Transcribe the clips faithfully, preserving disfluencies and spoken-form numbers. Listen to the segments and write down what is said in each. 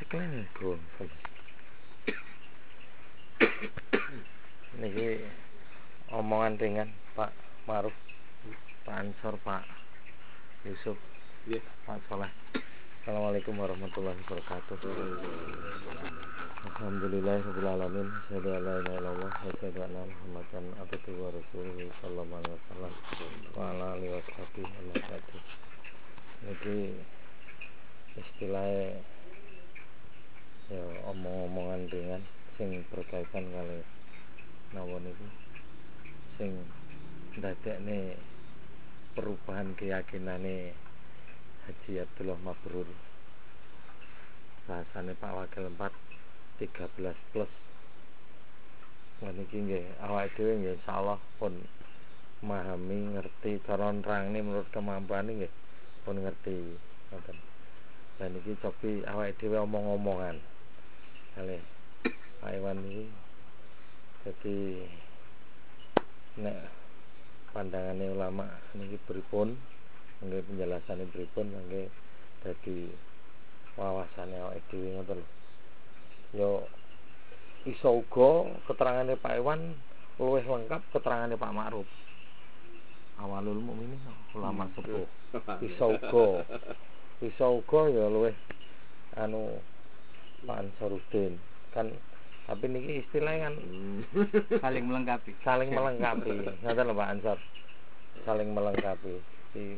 Iklan go. Niki omongan ringan Pak Maruf, Pak Ansor, Pak Yusuf, yeah. Pak Soleh. Assalamualaikum warahmatullahi wabarakatuh. Alhamdulillahirabbil alamin. Asyhadu an la ilaha illallah wa asyhadu anna Muhammadan abduhu wa rasuluhu sallallahu alaihi wasallam wa ala alihi washabihi wa sallam. Niki istilahnya ya omong-omongan ringan sing berkaitan kali napa niku sing ndadekne perubahan keyakinane Haji Abdullah Mabrur. Bahasane Pak Wakil empat tiga belas plus. Niki nggih awake dhewe nggih insyaallah pun memahami ngerti cara nerangne menurut kemampuane nggih pun ngerti ngoten. Dan iki cobi awake dhewe omong-omongan kalih Pak Iwan iki. Jadi nek pandangane ulama niki pripun, nggih penjelasane pripun nggih dadi wawasane awake dhewe ngoten. Yo iso uga keterangane Pak Iwan luwih lengkap keterangane Pak Ma'ruf. Awalul mukminin ulama sepuh. Iso uga. Iso uga ya luwih anu Pak Ansaruddin kan, tapi niki istilahnya kan saling melengkapi. Saling melengkapi. Ngoten lho Pak Ansor. Saling melengkapi. Di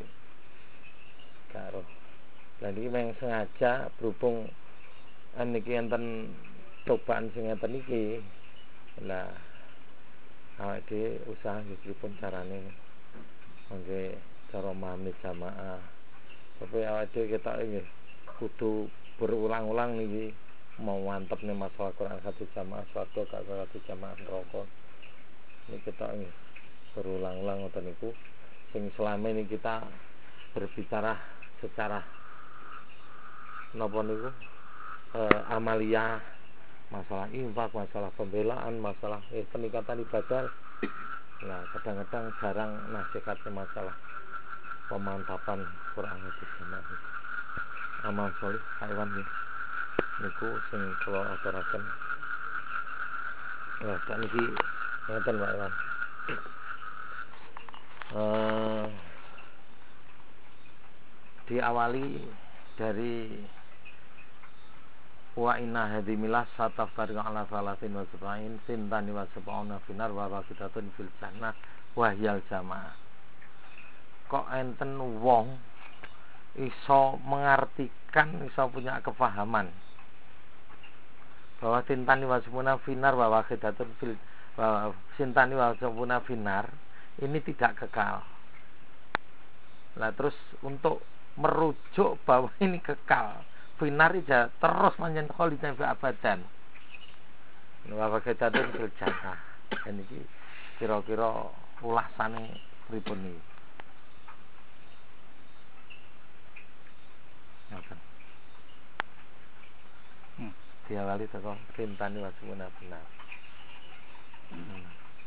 karo. Lah niki memang sengaja berhubung niki enten cobaan sing ngeten iki. Lah awake dhewe usaha pripun carane mangke cara memahami jamaah. Tapi awake dhewe ketok nggih kudu berulang-ulang niki mau mantep nih masalah Quran satu jamaah swarga gak satu jamaah neraka. Niki ketok nggih berulang-ulang ngoten niku sing selama ini kita berbicara secara napa niku e, amalia, masalah infak, masalah pembelaan, masalah eh, peningkatan ibadah. Nah, kadang-kadang jarang nasihatnya masalah pemantapan Quran hadis jamaah. Amal solih Pak Iwan nggih. Niku sing kula aturaken. Lah sak niki ngeten Pak Iwan. Eh diawali dari wa inna hadimilah satafariq ala salatin wa sab'in sintani wa sab'una finar wa waqidatun fil jannah wa hiyal jamaah. Kok enten wong iso mengartikan, iso punya kefahaman bahwa sintani wa sab'una finar wa waqidatun fil wa sintani wa sab'una finar ini tidak kekal. Nah terus untuk merujuk bahwa ini kekal, finar ija terus manjen kholidan fi abadan. Wa waqidatun fil jannah. Dan iki kira-kira ulasane pripun iki? Hmm. Diawali teko sintani wa sab'una finar. Hmm.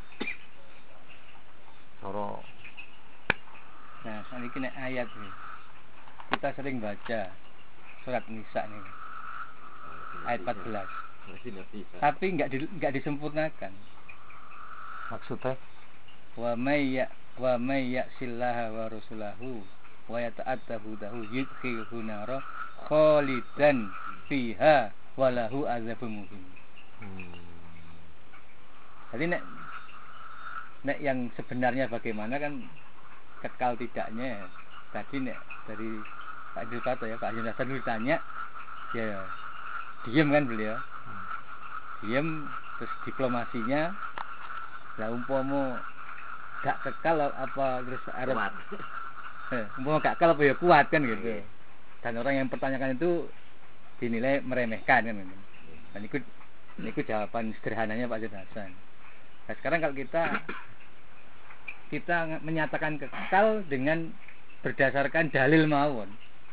Soro. Nah, saat ini ayat nih. Kita sering baca surat Nisa nih. Ayat empat belas. Tapi enggak di, enggak disempurnakan. Maksudnya wa may ya wa may ya'sillaha wa rasulahu wa yata'atta hudahu yudkhilhu nara khalidan fiha walahu azabun muhin. Hmm. Jadi nek nek yang sebenarnya bagaimana kan kekal tidaknya. Tadi nek dari Pak Dilpato ya, Pak Yunus dulu ditanya, ya diam kan beliau. Diam terus diplomasinya lah umpama gak kekal apa terus Arab. Eh, umpama gak kekal apa ya kuat kan gitu. Dan orang yang pertanyakan itu dinilai meremehkan kan gitu. Dan itu itu jawaban sederhananya Pak Yunus Hasan. Nah, sekarang kalau kita kita menyatakan kekal dengan berdasarkan dalil mawon.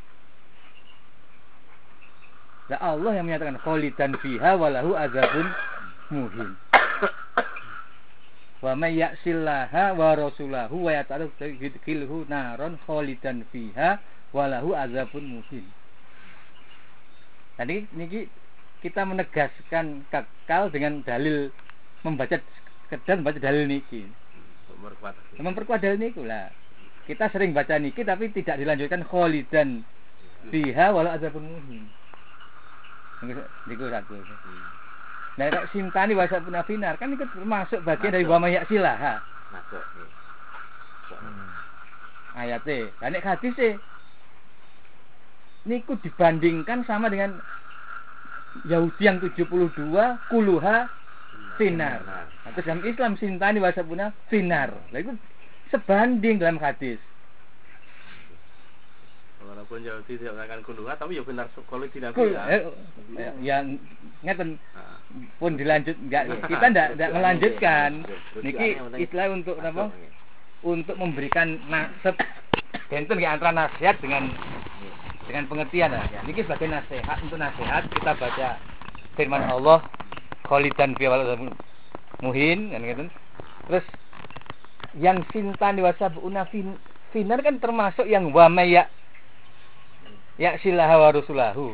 Nah, Allah yang menyatakan kholidan fiha walahu azabun muhin. Wa may ya'sillaha wa rasulahu wa yata'allu naron kholidan fiha walahu azabun muhin. Tadi niki kita menegaskan kekal dengan dalil membaca sekedar membaca dalil niki. Memperkuat. Memperkuat dalil niku lah. Kita sering baca niki tapi tidak dilanjutkan kholidan fiha walau adzabun muhin. Niku satu. Nah, kalau sintani wasa punafinar kan itu termasuk bagian dari wa mayaksilah. Masuk. Hmm. Ayatnya. Lah nek hadise niku dibandingkan sama dengan Yahudi yang tujuh puluh dua kuluha finar. Nah, terus dalam Islam sintani wasabuna finar. Lah itu sebanding dalam hadis. Walaupun Yahudi tidak mengatakan kuluha tapi ya benar kalau tidak Kul, bilang. eh, eh, yang ngeten pun dilanjut enggak kita enggak enggak melanjutkan. Niki istilah untuk apa? Untuk memberikan nasab benten ke antara nasihat dengan dengan pengertian lah. Ya. Niki sebagai nasihat untuk nasihat kita baca firman Allah kholidan fi wal muhin kan gitu. Terus yang sintan wasabuna fin finar kan termasuk yang wa maya ya silaha wa rasulahu.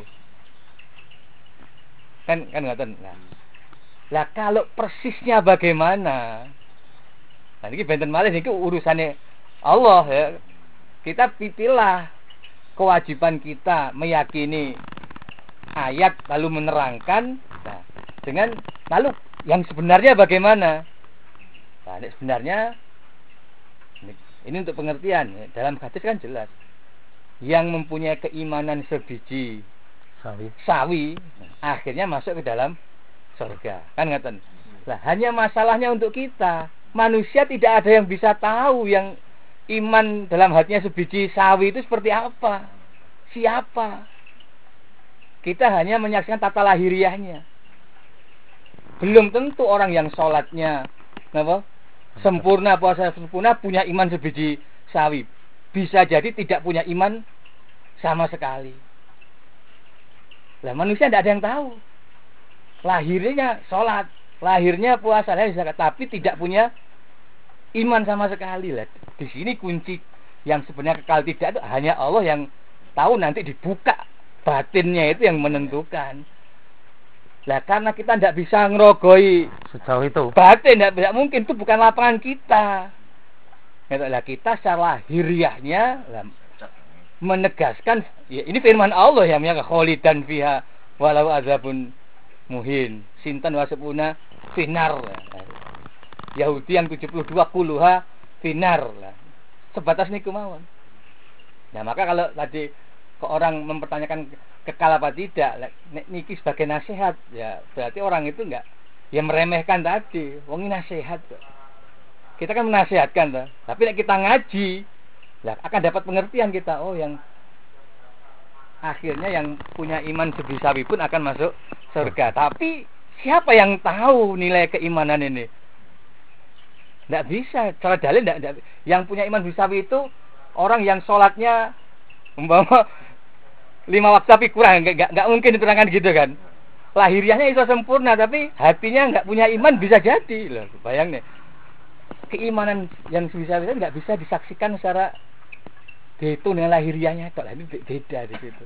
Kan kan ngoten. Nah. Lah kalau persisnya bagaimana? Nah ini benten malih niki urusane Allah ya. Kita pipilah kewajiban kita meyakini ayat lalu menerangkan nah, dengan lalu yang sebenarnya bagaimana? Nah, ini sebenarnya ini, ini untuk pengertian dalam hadis kan jelas yang mempunyai keimanan sebiji Sawi. sawi akhirnya masuk ke dalam surga kan ngaten. Lah hanya masalahnya untuk kita manusia tidak ada yang bisa tahu yang iman dalam hatinya sebiji sawi itu seperti apa, siapa. Kita hanya menyaksikan tata lahiriahnya. Belum tentu orang yang sholatnya apa, sempurna, puasa sempurna punya iman sebiji sawi. Bisa jadi tidak punya iman sama sekali. Lah manusia tidak ada yang tahu. Lahirnya sholat, lahirnya puasa, lahirnya zakat, tapi tidak punya iman sama sekali. Lah di sini kunci yang sebenarnya kekal tidak itu hanya Allah yang tahu, nanti dibuka batinnya itu yang menentukan. Lah karena kita tidak bisa ngerogoi Sejauh itu batin, tidak mungkin, itu bukan lapangan kita. Lah kita secara lahiriahnya menegaskan ya, ini firman Allah yang menyatakan kholidan fiha walau adzabun muhin sintan wasabuna finar. Yahudi yang tujuh puluh dua kuluha finar lah. Sebatas niku mawon. Nah, maka kalau tadi ke orang mempertanyakan kekal apa tidak, niki sebagai nasihat, ya berarti orang itu enggak ya meremehkan tadi. Wong ini nasihat kok. Kita kan menasihatkan toh. Tapi nek kita ngaji, lah akan dapat pengertian kita. Oh, yang akhirnya yang punya iman sebisawi pun akan masuk surga. Tapi siapa yang tahu nilai keimanan ini? Tidak bisa, cara dalil tidak, tidak. Yang punya iman bisawi itu orang yang sholatnya umpama lima waktu tapi kurang, nggak nggak mungkin diterangkan gitu kan. Lahiriahnya itu sempurna tapi hatinya nggak punya iman, bisa jadi loh. Bayang nih, keimanan yang bisawi itu nggak bisa disaksikan secara dihitung dengan lahiriahnya. Kalau ini beda di situ.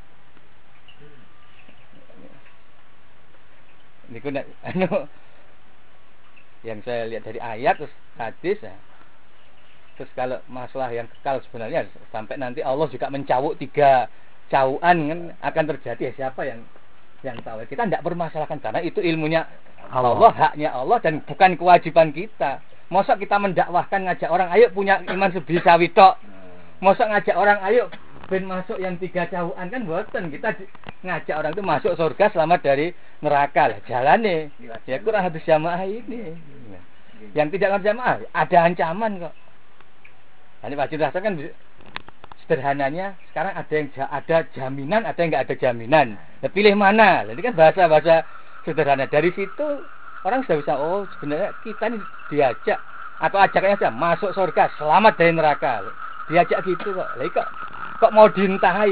Ini kuna, anu. Yang saya lihat dari ayat terus hadis ya. Terus kalau masalah yang kekal sebenarnya sampai nanti Allah juga mencawuk tiga cawuan kan akan terjadi ya, siapa yang yang tahu. Kita tidak bermasalahkan karena itu ilmunya Allah, Allah, haknya Allah dan bukan kewajiban kita. Masa kita mendakwahkan ngajak orang ayo punya iman sebisawi tok. Masa ngajak orang ayo ben masuk yang tiga cawuan kan boten. Kita ngajak orang itu masuk surga selamat dari neraka lah jalane. Ya kurang hadis jamaah ini. Yang tidak ngerti jamaah ada ancaman kok. Ini wajib rasakan sederhananya sekarang ada yang ada jaminan, ada yang nggak ada jaminan. Nah, pilih mana? Ini kan bahasa-bahasa sederhana. Dari situ orang sudah bisa, oh sebenarnya kita ini diajak atau ajaknya saja masuk surga selamat dari neraka. Diajak gitu kok. Lah kok kok mau diintahi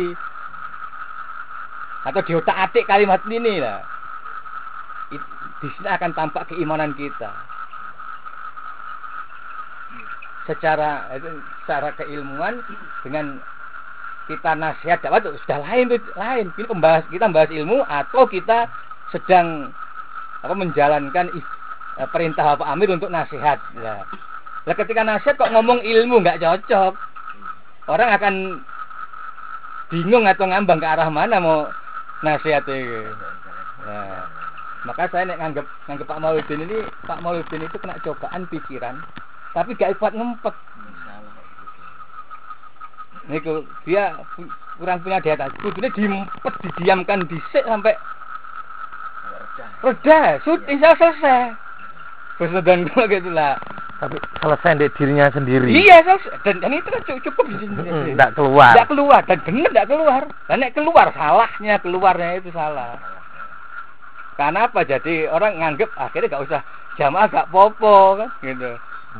atau diotak-atik kalimat ini lah. Di sini akan tampak keimanan kita. Secara itu, secara keilmuan dengan kita nasihat dakwah itu sudah lain tuh, lain. Ini pembahas kita membahas ilmu atau kita sedang apa menjalankan uh, perintah Bapak Amir untuk nasihat. Ya. Nah, ketika nasihat kok ngomong ilmu nggak cocok, orang akan bingung atau ngambang ke arah mana mau nasihat itu. Nah, maka saya nek nganggep nganggep Pak Mauludin ini, Pak Mauludin itu kena cobaan pikiran, tapi gak kuat ngempet. Niku dia kurang punya daya tahan. Kudune diempet, didiamkan dhisik sampai reda, sudah selesai. Bersedan gitu lah. Tapi selesai di dirinya sendiri. Iya, selesai. Dan, dan itu kan cukup di sini. Enggak keluar. Enggak keluar dan benar enggak keluar. Dan nek keluar salahnya, keluarnya itu salah. Karena apa? Jadi orang nganggep akhirnya enggak usah jamaah enggak popo kan gitu.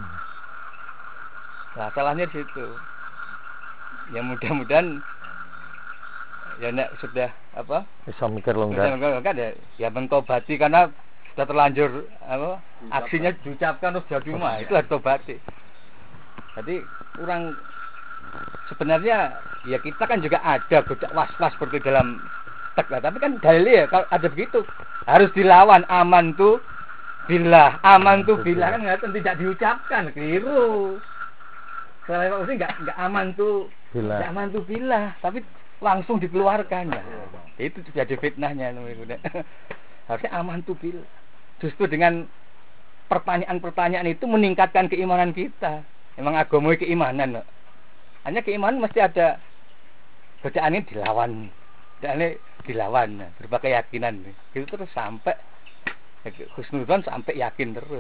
Nah, salahnya di situ. Ya mudah-mudahan ya nek sudah apa? Bisa mikir lo enggak. Enggak ada. Ya mentobati karena sudah terlanjur apa? Aksinya diucapkan terus jadi mah itu harus tobati. Jadi kurang sebenarnya ya kita kan juga ada berdak was-was seperti dalam teks lah, tapi kan dalil ya kalau ada begitu harus dilawan aman tuh billah, aman tuh billah kan nggak tidak diucapkan, keliru. Selain Pak Usi nggak nggak aman tuh, nggak aman tuh billah, tapi langsung dikeluarkan ya. Itu jadi fitnahnya namanya. Harusnya aman tuh billah. Justru dengan pertanyaan-pertanyaan itu meningkatkan keimanan kita. Emang agama keimanan, loh. Hanya keimanan mesti ada godaan ini dilawan, godaan dilawan, berupa keyakinan. Itu terus sampai husnudzon sampai yakin terus.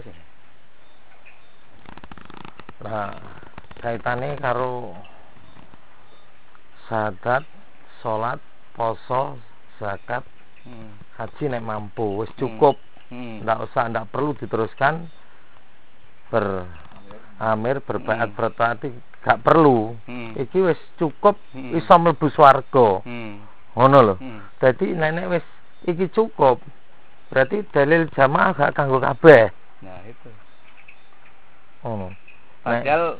Nah, kaitannya karo syahadat, sholat, poso, zakat, hmm. haji nek mampu, wis cukup. Hmm. Nggak usah, nggak perlu diteruskan beramir, berbaiat, hmm. bertaati, gak perlu. Hmm. Iki wis cukup, hmm. iso mlebu swarga. Hmm. Ngono lho. Hmm. Dadi nenek wis iki cukup. Berarti dalil jamaah gak kanggo kabeh. Nah, itu. Oh. Padahal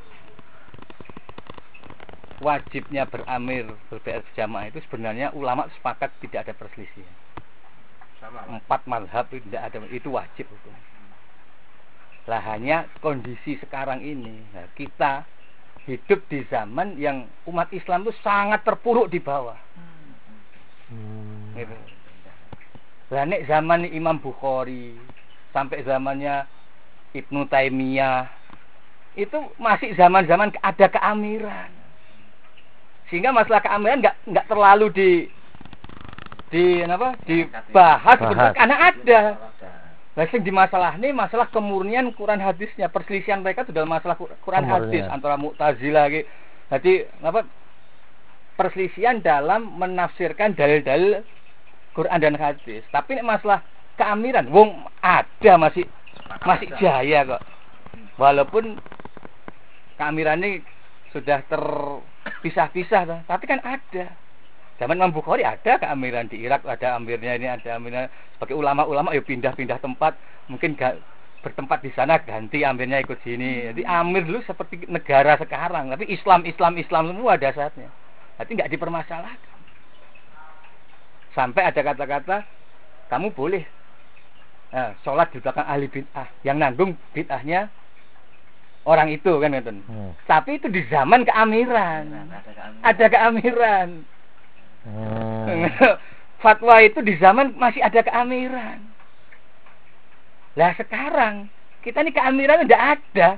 wajibnya beramir, berbaiat jamaah itu sebenarnya ulama sepakat tidak ada perselisihan. Empat mazhab itu tidak ada, itu wajib hukum. Lah hanya kondisi sekarang ini, nah, kita hidup di zaman yang umat Islam itu sangat terpuruk di bawah. Hmm. Gitu. Lah nek zaman Imam Bukhari sampai zamannya Ibnu Taimiyah itu masih zaman-zaman ada keamiran. Sehingga masalah keamiran nggak nggak terlalu di di apa dibahas betul karena ada. Nah, sing di masalah ini masalah kemurnian Quran hadisnya, perselisihan mereka itu dalam masalah Quran kemurnian hadis antara Mu'tazilah lagi. Jadi apa perselisihan dalam menafsirkan dalil-dalil Quran dan hadis. Tapi ini masalah keamiran, wong ada masih masih jaya kok. Walaupun keamiran ini sudah terpisah-pisah, tapi kan ada. Zaman Imam Bukhari ada keamiran di Irak, ada amirnya ini, ada amirnya. Sebagai ulama-ulama ya pindah-pindah tempat, mungkin gak bertempat di sana ganti amirnya ikut sini. Jadi amir dulu seperti negara sekarang, tapi Islam, Islam, Islam semua dasarnya. Jadi nggak dipermasalahkan. Sampai ada kata-kata kamu boleh nah, sholat di belakang ahli bid'ah, yang nanggung bid'ahnya orang itu kan gitu. Hmm. Tapi itu di zaman keamiran, ada keamiran. Hmm. Fatwa itu di zaman masih ada keamiran. Lah sekarang kita ini keamiran tidak ada.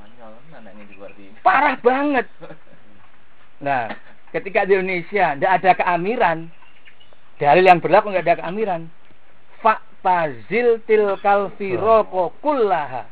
Parah banget. Nah, ketika di Indonesia tidak ada keamiran, dalil yang berlaku tidak ada keamiran. Fa'tazil tilkal firaqo kullaha.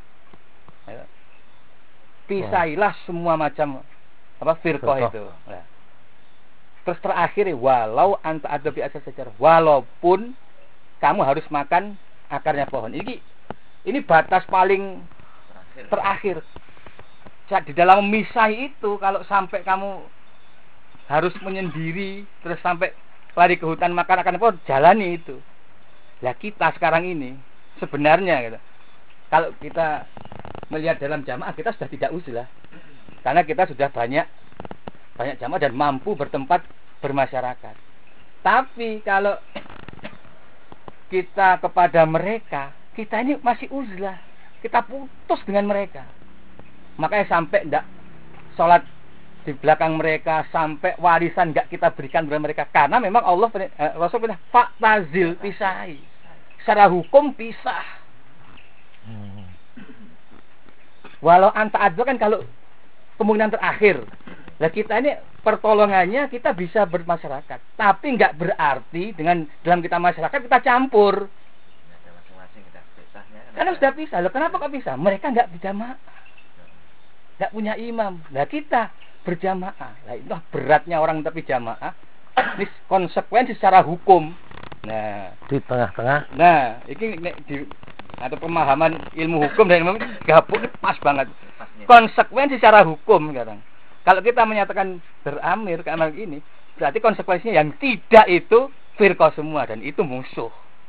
Pisailah semua macam apa firqah itu. Nah. Terus terakhir walau anta ada biasa sejarah, walaupun kamu harus makan akarnya pohon. Ini ini batas paling terakhir. terakhir. Di dalam memisah itu kalau sampai kamu harus menyendiri terus sampai lari ke hutan makan akarnya pohon, jalani itu. Lah kita sekarang ini sebenarnya gitu. Kalau kita melihat dalam jamaah kita sudah tidak uzlah. Karena kita sudah banyak banyak jamaah dan mampu bertempat bermasyarakat. Tapi kalau kita kepada mereka, kita ini masih uzlah, kita putus dengan mereka. Makanya sampai ndak sholat di belakang mereka, sampai warisan nggak kita berikan kepada mereka, karena memang Allah eh, Rasul bilang faktazil pisahi, secara hukum pisah. Hmm. Walau anta adil kan kalau kemungkinan terakhir. Nah kita ini pertolongannya kita bisa bermasyarakat, tapi nggak berarti dengan dalam kita masyarakat kita campur. Masing-masing kita pisahnya. Karena sudah pisah. Loh, kenapa kok pisah? Mereka nggak berjamaah, nggak punya imam. Nah kita berjamaah. Nah itu beratnya orang tapi jamaah. Ini konsekuensi secara hukum. Nah di tengah-tengah. Nah ini di atau pemahaman ilmu hukum dan ilmu gabung pas banget. Konsekuensi secara hukum sekarang. Kalau kita menyatakan beramir ke amal ini, berarti konsekuensinya yang tidak itu firqah semua dan itu musuh.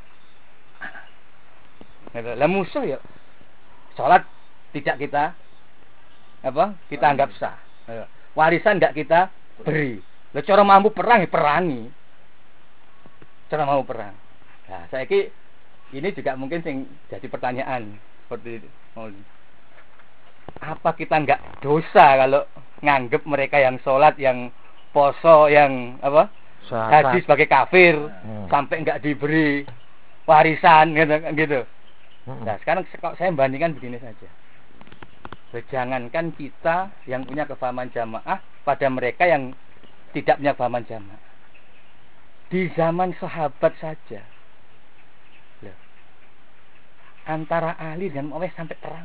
Lah musuh ya, sholat tidak kita apa? Kita anggap sah. Warisan enggak kita beri. Lah cara mampu perang ya perangi. Cara mau perang. Nah, saya ki ini juga mungkin sing jadi pertanyaan seperti mau. Apa kita enggak dosa kalau nganggep mereka yang sholat, yang poso, yang apa haji sebagai kafir, hmm. sampai enggak diberi warisan gitu, gitu. Hmm. Nah sekarang saya bandingkan begini saja. Jangankan kita yang punya kefahaman jamaah pada mereka yang tidak punya kefahaman jamaah. Di zaman sahabat saja, loh, antara Ali dan Muawiyah sampai perang.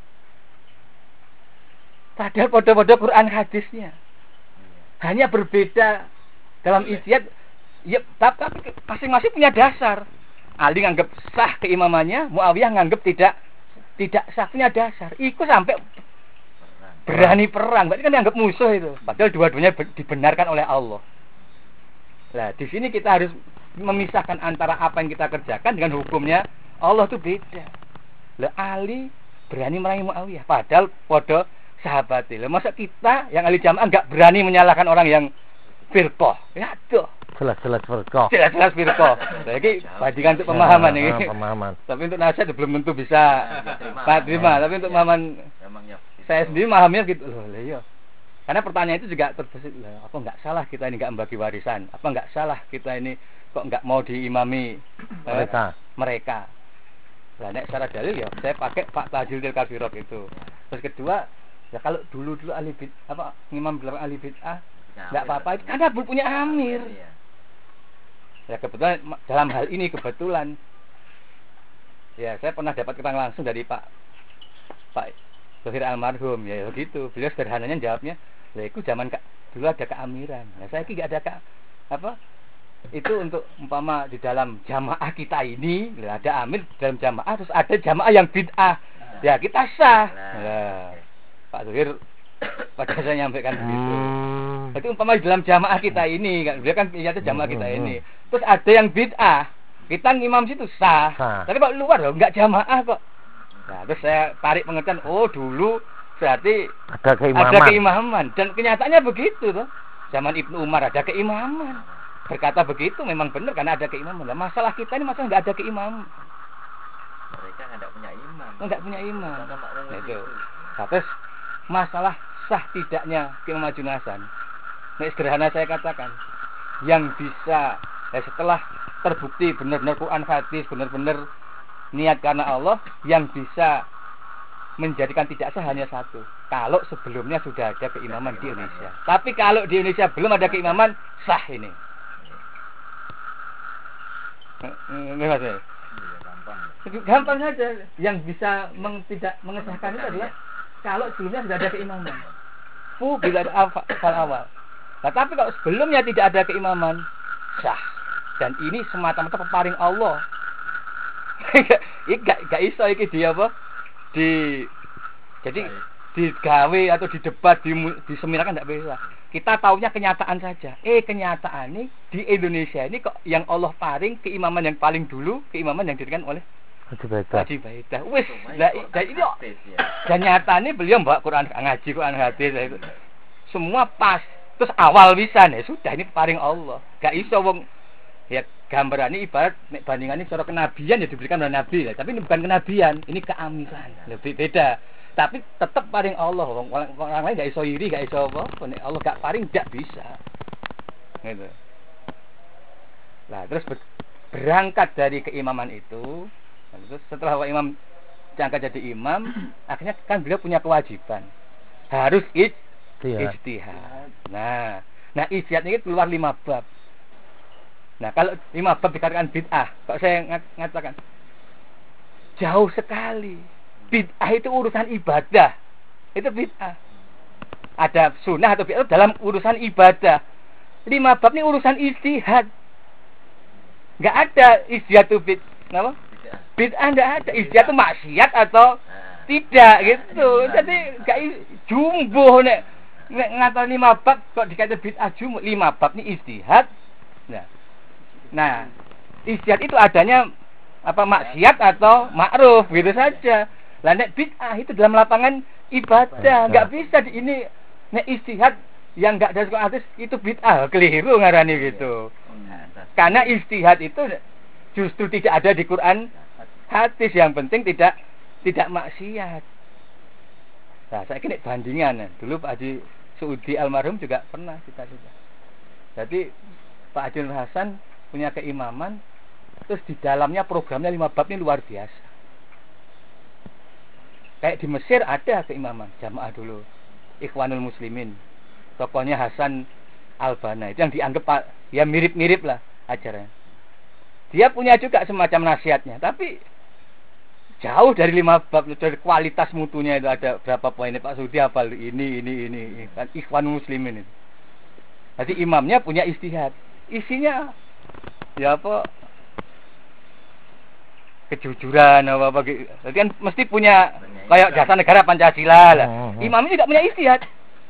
Padahal pada-pada Quran hadisnya hanya berbeda dalam ijtihad. Ya, tapi masing-masing punya dasar. Ali nganggap sah keimamannya, Muawiyah nganggap tidak tidak sah, punya dasar. Iku sampai berani perang. Berarti kan dianggap musuh itu. Padahal dua-duanya dibenarkan oleh Allah. Nah, di sini kita harus memisahkan antara apa yang kita kerjakan dengan hukumnya Allah itu beda. Lah Ali berani merangi Muawiyah, padahal pada sahabat itu. Masa kita yang ahli jamaah enggak berani menyalahkan orang yang firqah? Ya tuh. Jelas-jelas firqah. Jelas-jelas firqah. Jadi bandingan untuk pemahaman ya, ini. Pemahaman. Tapi untuk nasihat belum tentu bisa Pak terima. Tapi untuk pemahaman saya sendiri mahamnya gitu loh, iya. Karena pertanyaan itu juga terbesit, apa enggak salah kita ini enggak membagi warisan? Apa enggak salah kita ini kok enggak mau diimami mereka? Eh, mereka. Lah nek secara dalil ya saya pakai Pak Tajil Til Kafirok itu. Terus kedua, ya kalau dulu-dulu ahli bid apa ngimam belakang ahli bid'ah enggak apa-apa itu karena belum punya amir. Ya kebetulan dalam hal ini kebetulan ya saya pernah dapat keterangan langsung dari Pak Pak Zahir almarhum ya begitu. Beliau sederhananya jawabnya, "Lah itu zaman Kak dulu ada keamiran. Nah saya ki enggak ada Kak apa itu untuk umpama di dalam jamaah kita ini ada amir dalam jamaah terus ada jamaah yang bid'ah. Ya kita sah." Nah, Pak Zuhir pada saya nyampaikan begitu. Hmm. Itu umpama di dalam jamaah kita ini kan, beliau kan punya jamaah kita ini. Terus ada yang bid'ah, kita ngimam situ sah. sah. Tapi kok luar loh, enggak jamaah kok. Nah, terus saya tarik pengertian, oh dulu berarti ada keimaman. Ada keimaman dan kenyataannya begitu tuh. Zaman Ibnu Umar ada keimaman. Berkata begitu memang benar karena ada keimaman. Nah, masalah kita ini masalah enggak ada keimaman. Mereka enggak punya imam. Enggak punya imam. Nah, itu. Nah, terus masalah sah tidaknya keimaman junasan. Nah, sederhana saya katakan, yang bisa ya setelah terbukti benar-benar Quran hadis, benar-benar niat karena Allah, yang bisa menjadikan tidak sah hanya satu. Kalau sebelumnya sudah ada keimaman di Indonesia. Tapi kalau di Indonesia belum ada keimaman, sah ini. Ini Mas. Gampang saja. Yang bisa meng, tidak mengesahkan itu adalah kalau sebelumnya sudah ada keimaman. Fu bila ada awal awal. Nah, tapi kalau sebelumnya tidak ada keimaman, sah. Dan ini semata-mata peparing Allah. Iki gak gak iso iki dia apa? Di jadi digawe atau di debat di diseminarkan tidak bisa. Kita taunya kenyataan saja. Eh kenyataan ini di Indonesia ini kok yang Allah paring keimaman yang paling dulu, keimaman yang diberikan oleh Haji Baidah. Wis, lah ini dan nyatane beliau bawa Quran ngaji Quran hadis itu. Semua pas. Terus awal wisan ya sudah ini paring Allah. Gak iso wong ya gambaran ini ibarat nek bandingannya cara kenabian ya diberikan oleh nabi ya, tapi ini bukan kenabian, ini keamilan. Lebih beda. Tapi tetap paring Allah. Wong orang lain gak iso iri, gak iso apa. Nek Allah gak paring gak bisa. Gitu. Nah, terus berangkat dari keimaman itu, terus setelah Pak Imam diangkat jadi imam, akhirnya kan beliau punya kewajiban harus ijtihad. Nah, nah ijtihad ini keluar lima bab. Nah, kalau lima bab dikatakan bid'ah, kok saya ngatakan jauh sekali. Bid'ah itu urusan ibadah. Itu bid'ah. Ada sunnah atau bid'ah dalam urusan ibadah. Lima bab ini urusan ijtihad. Enggak ada ijtihad itu bid, apa? Bid'ah enggak ada. Ijtihad itu maksiat atau tidak gitu. Jadi enggak jumbo nek nek ngatain lima bab kok dikatakan bid'ah jumbo. Lima bab ini ijtihad. Nah. Nah, ijtihad itu adanya apa maksiat atau ma'ruf gitu saja. Lah nek bid'ah itu dalam lapangan ibadah, enggak bisa di ini nek ijtihad yang enggak dari hadis itu bid'ah, keliru ngarani gitu. Karena ijtihad itu justru tidak ada di Quran hadis, yang penting tidak tidak maksiat. Nah, saya kira bandingan. Dulu Pak Haji Suudi almarhum juga pernah kita juga. Jadi Pak Haji Nur Hasan punya keimaman, terus di dalamnya programnya lima bab ini luar biasa. Kayak di Mesir ada keimaman jamaah dulu, Ikhwanul Muslimin, tokohnya Hasan Al-Banna, itu yang dianggap ya mirip-mirip lah ajarannya. Dia punya juga semacam nasihatnya, tapi jauh dari lima bab, dari kualitas mutunya itu ada berapa poinnya Pak Sudi hafal ini ini ini kan Ikhwanul Muslimin itu. Jadi imamnya punya ijtihad, isinya ya apa kejujuran apa apa gitu. Jadi kan mesti punya kayak dasar negara Pancasila lah. Hmm, hmm. Imamnya tidak punya ijtihad.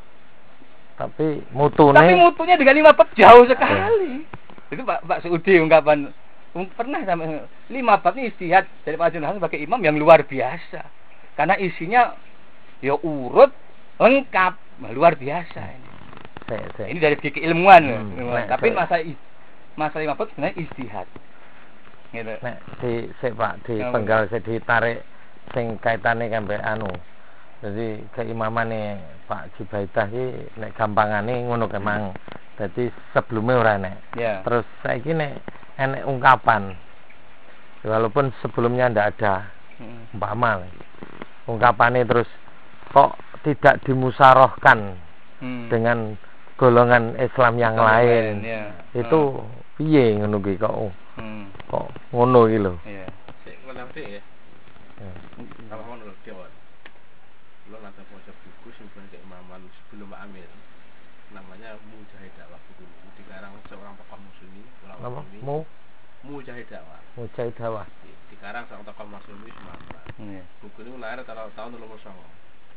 Tapi mutunya Tapi mutunya dengan lima bab jauh sekali. Hmm. Itu Pak Pak Suudi ungkapan pernah sampai lima bab ini ijtihad dari Pak Haji Hasan sebagai imam yang luar biasa. Karena isinya ya urut lengkap, luar biasa ini. Saya, saya. Ini dari segi ilmuwan hmm, loh. Nah, tapi saya. masa masa lima bab sebenarnya ijtihad. Gitu. Nek di sik Pak di penggal sik ditarik sing kaitane kambe anu. Jadi keimamane Pak Jibaidah iki nek gampangane ngono kemang. Dadi sebelumnya ora nek. Yeah. Terus saiki nek enek ungkapan walaupun sebelumnya ndak ada. Hmm. Umpama ungkapane terus kok tidak dimusyawarahkan hmm. dengan golongan Islam yang Islam lain. lain ya. Itu piye ngono ki kok? Hmm. Kok ngono iki lho. Iya. Sik menawi ya. Kalau ngono lho Dewan. Lo nanti baca buku simpan keimaman sebelum Pak Amir. Namanya Mujahid Dakwah buku ini dikarang seorang tokoh Muslimi, ulama Muslimi. Mu Mujahid Dakwah. Mujahid Dakwah. Dikarang seorang tokoh Muslimi Sumatera. Iya. Buku ini lahir tahun tahun dua ribu sembilan.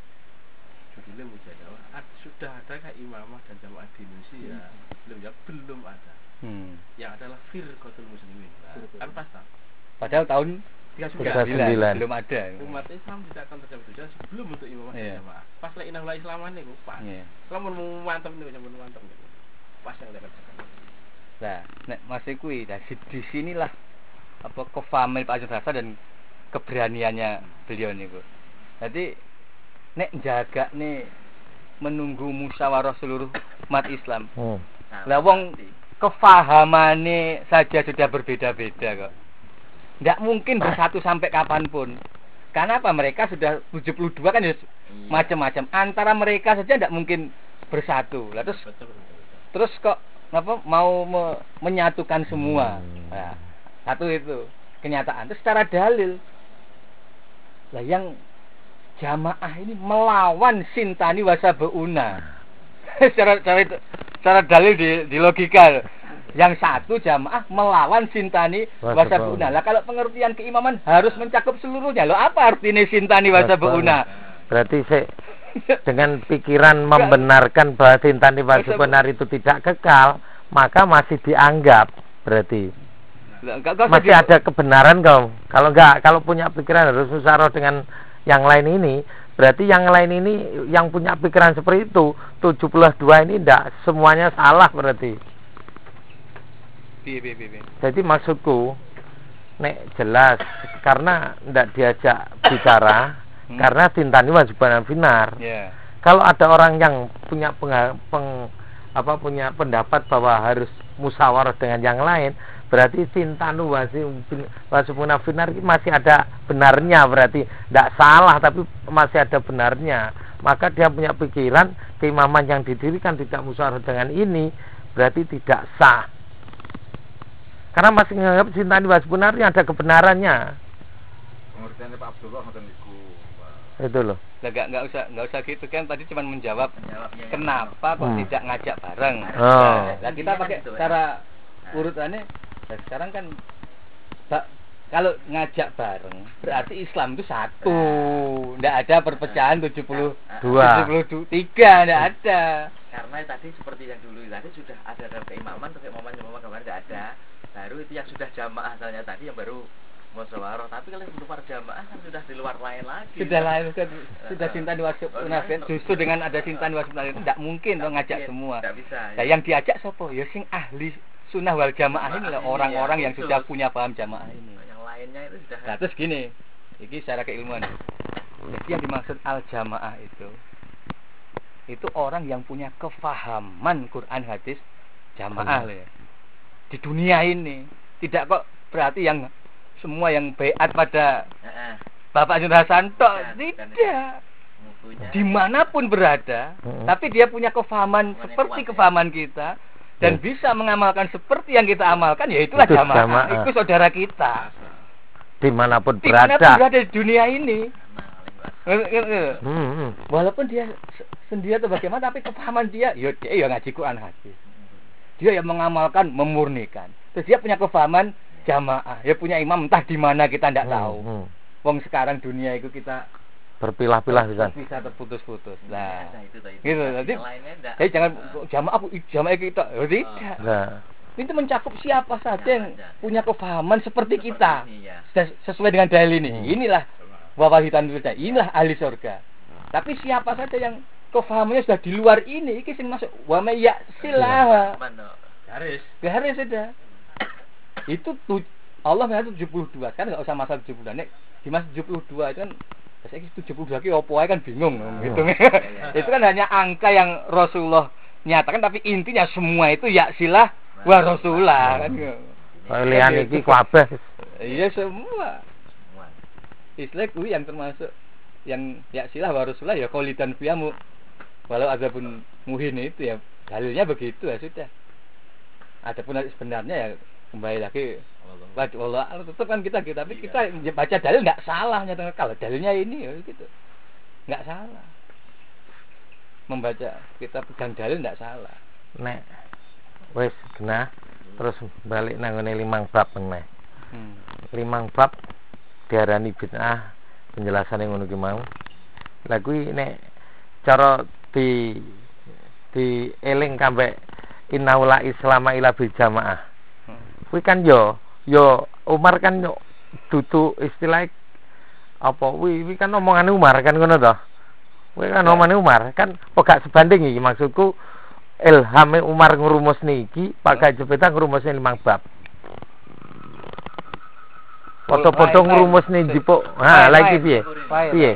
Judulnya Mujahid Dakwah. Sudah adakah imamah dan jamaah di Indonesia? Belum ya, belum ada. Hmm. Yang adalah firqatul muslimin. Nah, kan pas tak? Padahal tahun tiga puluh sembilan belum ada. Umat Islam tidak akan terjadi tujuan sebelum untuk imamah dan jamaah. Pas la inna lillahi islaman niku pas. Kalau mau mantep niku sampeyan mantep niku. Pas yang dikatakan. Nah, nek masih kuwi di sinilah apa kefahaman Pak Haji Hasan dan keberaniannya beliau niku. Jadi nek jaga nih menunggu musyawarah seluruh umat Islam. Hmm. Lah wong kefahamannya saja sudah berbeda-beda kok. Tidak mungkin bersatu sampai kapanpun. Karena apa? Mereka sudah tujuh puluh dua kan ya macam-macam. Antara mereka saja tidak mungkin bersatu. Lah terus terus kok apa mau me, menyatukan semua. Nah, satu itu kenyataan. Terus secara dalil. Lah yang jamaah ini melawan sintani wasabeuna. secara secara secara dalil di, di logika. Yang satu jamaah melawan sintani wasabeuna. Lah kalau pengertian keimaman harus mencakup seluruhnya. Loh apa artinya sintani wasabeuna? Berarti saya dengan pikiran membenarkan bahwa sintani wasabeuna itu tidak kekal, maka masih dianggap berarti masih ada kebenaran kau. Kalau enggak, kalau punya pikiran harus musyawarah dengan yang lain ini, Berarti yang lain ini yang punya pikiran seperti itu tujuh puluh dua ini tidak semuanya salah berarti. Bi, bi, bi, bi. Jadi maksudku nek jelas karena tidak diajak bicara hmm. karena tintani wajiban finar. Yeah. Kalau ada orang yang punya peng, peng, apa punya pendapat bahwa harus musyawarah dengan yang lain, berarti tintanu wajibun finar masih ada benarnya, berarti tidak salah tapi masih ada benarnya. Maka dia punya pikiran keimaman yang didirikan tidak musyawarah dengan ini berarti tidak sah. Karena masih menganggap cinta di benar yang ada kebenarannya. Pengertiannya Pak Abdullah ngoten niku. Itu loh. Lah enggak enggak usah enggak usah gitu kan, tadi cuma menjawab Menjawabnya kenapa kok hmm. tidak ngajak bareng. Oh. Nah, kita pakai cara urutannya. Nah, sekarang kan Pak, kalau ngajak bareng berarti Islam itu satu. Enggak ada perpecahan tujuh puluh dua, tujuh puluh tiga, enggak ada. Karena tadi seperti yang dulu tadi sudah ada dalam keimaman, tapi keimaman keimaman kemarin enggak ada. Baru itu yang sudah jamaah asalnya tadi yang baru musyawarah. Tapi kalau di luar jamaah kan sudah di luar lain lagi. Sudah lain kan sudah cinta di wasif munafik. Justru dengan ada cinta di wasif munafik itu tidak mungkin dong ngajak semua. Tidak bisa. Nah, yang diajak siapa? Ya sing ahli sunnah wal jamaah ini lah, orang-orang yang ya, sudah punya paham jamaah ini. Yang lainnya itu sudah. Nah, terus gini, ini secara keilmuan. Jadi yang dimaksud al jamaah itu itu orang yang punya kefahaman Quran hadis jamaah loh ya. Di dunia ini tidak kok berarti yang semua yang baiat pada uh-uh. Bapak Jun Hasanto tidak, dimanapun berada, uh-uh. tapi dia punya kefahaman Kefahaman seperti kefahaman kita dan uh-uh. bisa mengamalkan seperti yang kita amalkan, yaitulah jamaah. Jama itu saudara kita dimanapun, dimanapun berada berada di dunia ini. Hmm. Walaupun dia sendiri atau bagaimana, tapi kefahaman dia, ya dia ya ngaji Quran hadis. Dia yang mengamalkan, memurnikan. Terus dia punya kefahaman jamaah. Dia punya imam entah di mana kita tidak tahu. Hmm. Wong hmm. sekarang dunia itu kita berpilah-pilah kan. Bisa terputus-putus. Nah, nah itu, itu, gitu. Jadi, jadi jangan jamaah jamaah kita. Oh, tidak. Nah. Itu mencakup siapa saja yang punya kefahaman seperti, seperti kita. Ini, ya. Sesuai dengan dalil ini. Hmm. Inilah wawahitan kita. Inilah ahli surga. Tapi siapa saja yang kefahamannya sudah di luar ini, iki sing masuk wa may ya'silah. Garis. Garis sudah. Itu tu, Allah mengatur tujuh puluh dua. Kan enggak usah masalah tujuh puluh dua. Nek di mas tujuh puluh dua itu kan saya tujuh puluh dua ki opo ae kan bingung oh. gitu. Ya. Itu kan hanya angka yang Rasulullah nyatakan, tapi intinya semua itu ya'silah wa Rasulullah kan. Lian iki kabeh. Iya semua. Istilah kuwi yang termasuk yang ya'silah wa Rasulullah ya qaulidan fiyamu. Walau ada pun muhin itu ya dalilnya begitu ya sudah. Adapun sebenarnya ya kembali lagi Allah Allah tetap kan kita kita tapi kita baca dalil nggak salah nyata, kalau dalilnya ini ya gitu nggak salah, membaca kita pegang dalil nggak salah. Nek wes kena terus balik nangone limang bab meneh. Hmm. Limang bab diarani bid'ah, penjelasan yang ngono ki mau. Lah kuwi nek cara di di eling kambe inaula islama ila bil jamaah. Kuwi kan yo yo Umar kan yo dudu istilah apa kuwi kuwi kan omongane Umar kan ngono to. Kuwi kan omongane Umar kan kok gak sebanding iki, maksudku ilhame Umar ngrumus niki pakai jepita ngrumusne limang bab. Foto-foto ngrumus nih jipuk. Ha, lagi piye? Piye?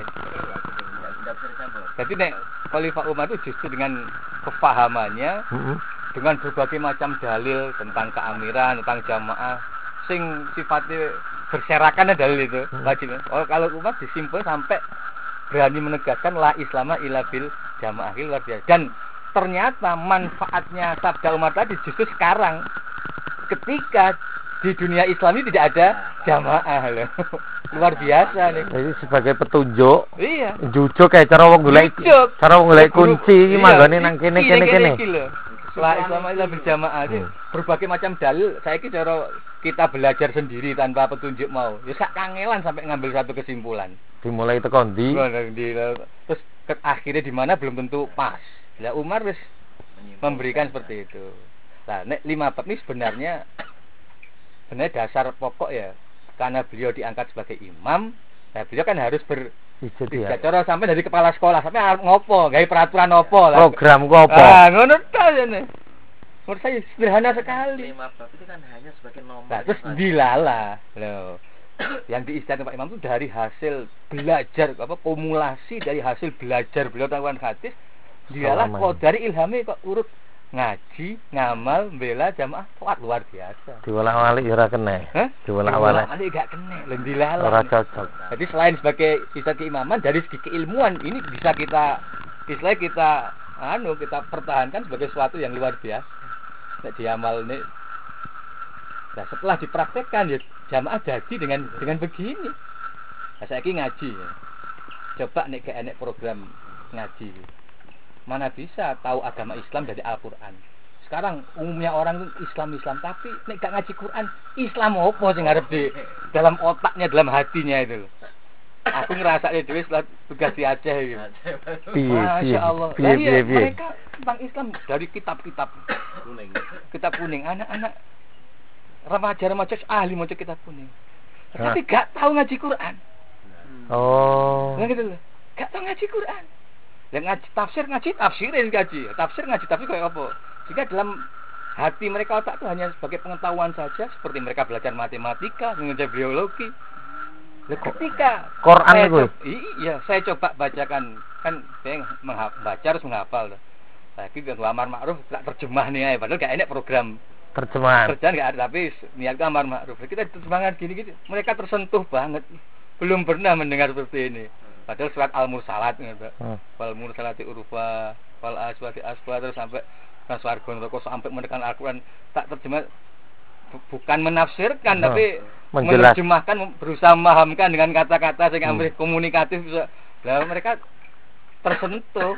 Jadi nek Khalifah Umar itu justru dengan kefahamannya, mm-hmm. dengan berbagai macam dalil tentang keamiran, tentang jamaah, sing sifatnya berserakan dalil itu mm-hmm. wajib. Oh, kalau Umar disimpul sampai berani menegaskan la islama illa bil jamaah, luar biasa. Dan ternyata manfaatnya sabda Umar tadi justru sekarang ketika di dunia Islam ini tidak ada jamaah loh. Luar biasa nih. Jadi sebagai petunjuk. Iya. Jujuk kayak cara wong golek cara wong golek kunci iki manggone nang kene kene kene. Setelah Islam ila berjamaah itu hmm. berbagai macam dalil saiki cara kita belajar sendiri tanpa petunjuk mau. Ya sak kangelan sampai ngambil satu kesimpulan. Dimulai teko ndi? Terus ke akhirnya di mana belum tentu pas. Lah Umar wis memberikan seperti itu. Nah, nek lima bab ini sebenarnya sebenarnya dasar pokok ya, karena beliau diangkat sebagai imam, nah beliau kan harus ber, Ijit ya. Cara sampai dari kepala sekolah sampai arep ngopo, gawe peraturan opo lah. Program ku apa? Ah, ngono ta jane. Menurut saya sederhana sekali. Lima bab itu kan hanya sebagai nomor. Nah, terus dilala. Loh. Yang diistilahkan Pak Imam itu dari hasil belajar apa kumulasi dari hasil belajar beliau tentang hadis. Dialah kok dari ilhami kok urut ngaji, ngamal, bela jamaah kuat luar biasa. Diwolak-walik ora kena. Hah? Diwolak-walik. Diwolak-walik gak kena, lho dilala. Ora cocok. Jadi selain sebagai istilah keimaman dari segi keilmuan ini bisa kita istilah kita anu kita pertahankan sebagai sesuatu yang luar biasa. Nek diamal ini. Nah, setelah dipraktekkan ya jamaah jadi dengan dengan begini. Nah, saya ini ngaji ya. Coba nek gak enek program ngaji. Mana bisa tahu agama Islam dari Al-Qur'an. Sekarang umumnya orang itu Islam-Islam tapi nek gak ngaji Quran, Islam opo sing arep di dalam otaknya, dalam hatinya itu. Aku ngerasane dhewe setelah tugas di Aceh iki. Piye, Masya Allah. piye, Lah, piye, iya, piye. mereka tentang Islam dari kitab-kitab kuning. kitab kuning. Anak-anak remaja-remaja ahli maca kitab kuning. Hah. Tapi gak tahu ngaji Quran. Oh. Nah gitu loh. Gak tahu ngaji Quran. Yang ngaji tafsir ngaji tafsirin ngaji. Tafsir ngaji tafsir kayak apa? Jika dalam hati mereka otak itu hanya sebagai pengetahuan saja, seperti mereka belajar matematika, belajar biologi. Lah ketika Quran saya itu. coba, iya, saya coba bacakan kan saya menghafal, baca harus menghafal. Lagi ke amar ma'ruf tak terjemah nih, padahal gak enak program Terjemahan. kerjaan gak ada, tapi niat amar ma'ruf. Kita terjemahkan gini-gini, mereka tersentuh banget. Belum pernah mendengar seperti ini. Padahal surat Al-Mursalat gitu. Hmm. Wal mursalati urfa, wal aswati aswa terus sampai naswargon roko sampai menekan Al-Qur'an tak terjemah bu- bukan menafsirkan Hmm. tapi Menjelas. menerjemahkan, berusaha memahamkan dengan kata-kata sehingga Hmm. komunikatif bisa. Lah mereka tersentuh.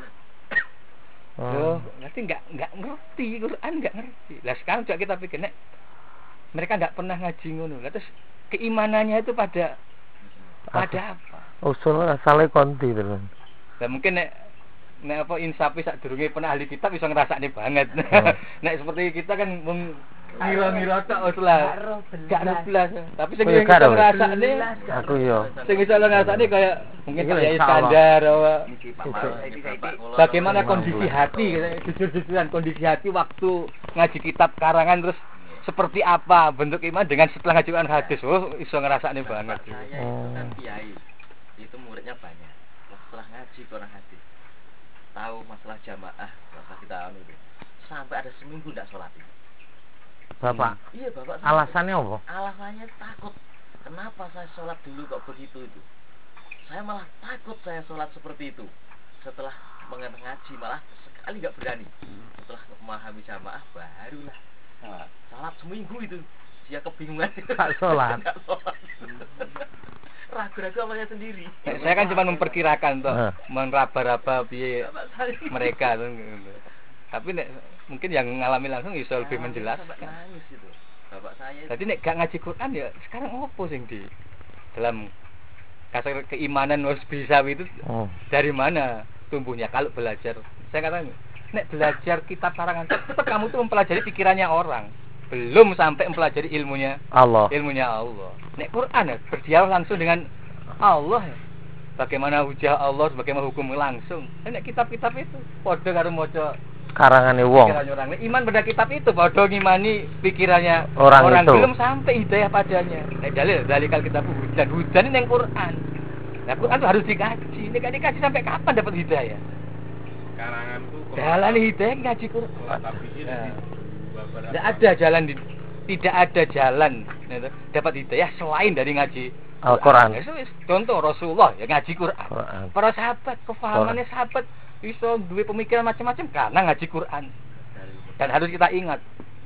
Hmm. Loh, nanti nggak nggak ngerti Quran, nggak ngerti. Lah sekarang coba kita pikir nek mereka nggak pernah ngaji ngono. Lah terus keimanannya itu pada pada apa? Usul asale konti terus. Lah mungkin nek nek apa insafi sak durunge pernah ahli kitab bisa ngrasakne banget. Hmm. Nek seperti kita kan mung ngira-ngira tok wis lah. Gak ada belas. Tapi sing Oh, ya, bisa gak ada. ngrasakne Aku yo. sing bisa ngrasakne kayak mungkin Iya, kayak insya Iskandar apa. Niki Pak Itu. Maruf, niki Pak Kula. Bagaimana Allah. kondisi hati, jujur-jujuran kondisi hati waktu ngaji kitab karangan terus seperti apa bentuk iman dengan setelah ngaji Quran hadis. Oh, iso ngrasakne banget. Bapak saya itu kan kiai. Itu muridnya banyak. Nah, setelah ngaji Quran hadis, tahu masalah jamaah, masalah kita anu itu. Sampai ada seminggu tidak sholat itu. Bapak, Iya bapak. saya- alasannya apa? Alasannya takut. Kenapa saya sholat dulu kok begitu itu? Saya malah takut saya sholat seperti itu. Setelah mengenai ngaji malah sekali nggak berani. Setelah memahami jamaah barulah Nah, sholat seminggu itu. Dia kebingungan. Tak sholat. Nggak sholat. Ragu-ragu sama saya sendiri. Nek saya kan cuma memperkirakan toh, Nah. menraba-raba piye Bapak saya. mereka tuh. Tapi nek mungkin yang mengalami langsung bisa lebih Sampai menjelaskan. nangis itu. Bapak saya itu. Jadi nek gak ngaji Quran ya sekarang opo sing di dalam kasar keimanan harus bisa itu Oh. dari mana tumbuhnya kalau belajar. Saya katakan nek belajar kitab karangan tetap kamu tuh mempelajari pikirannya orang. Belum sampai mempelajari ilmunya Allah. ilmunya Allah. Nek Quran ya berdialog langsung dengan Allah ya. Bagaimana hujah Allah, bagaimana hukum langsung. Nek kitab-kitab itu padha karo maca Karangane wong. pikirannya orang. Nek iman pada kitab itu padha ngimani pikirannya Orang itu. belum sampai hidayah padanya. Nek dalil dalikal kitab hujan, hujan ini yang Quran. Nah, Quran itu harus dikaji. Nek gak dikaji sampai kapan dapat hidayah? Karanganku Jalan hidayah ngaji Quran. Kalau tabiin Nah. beberapa Tidak ada jalan di, tidak ada jalan gitu, dapat hidayah selain dari ngaji Al-Quran. Ya, wis, contoh Rasulullah ya ngaji Quran. Quran. Para sahabat kefahamannya sahabat iso duwe pemikiran macam-macam karena ngaji Quran. Dan harus kita ingat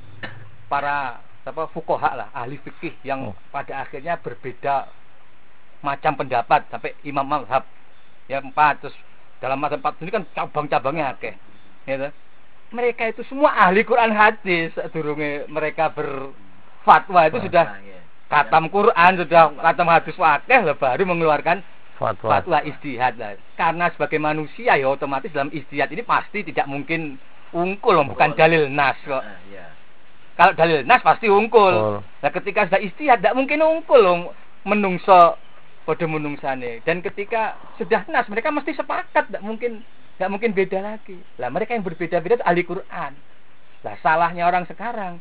para apa fuqaha lah, ahli fikih yang Oh. pada akhirnya berbeda macam pendapat sampai imam mazhab ya empat terus dalam mazhab empat ini kan cabang-cabangnya akeh. Ya, mereka itu semua ahli Quran hadis durunge mereka berfatwa itu sudah Nah, iya. khatam Quran sudah khatam hadis wakeh lah baru mengeluarkan Fatwa. fatwa ijtihad lah. Karena sebagai manusia ya otomatis dalam ijtihad ini pasti tidak mungkin ungkul loh, bukan dalil nas kok. Nah, iya. Kalau dalil nas pasti ungkul. Betul. Nah ketika sudah ijtihad tidak mungkin ungkul loh menungso Pada menungsane. Dan ketika sudah nas mereka mesti sepakat, tidak mungkin tidak mungkin beda lagi. Lah mereka yang berbeda-beda itu ahli Quran. Lah salahnya orang sekarang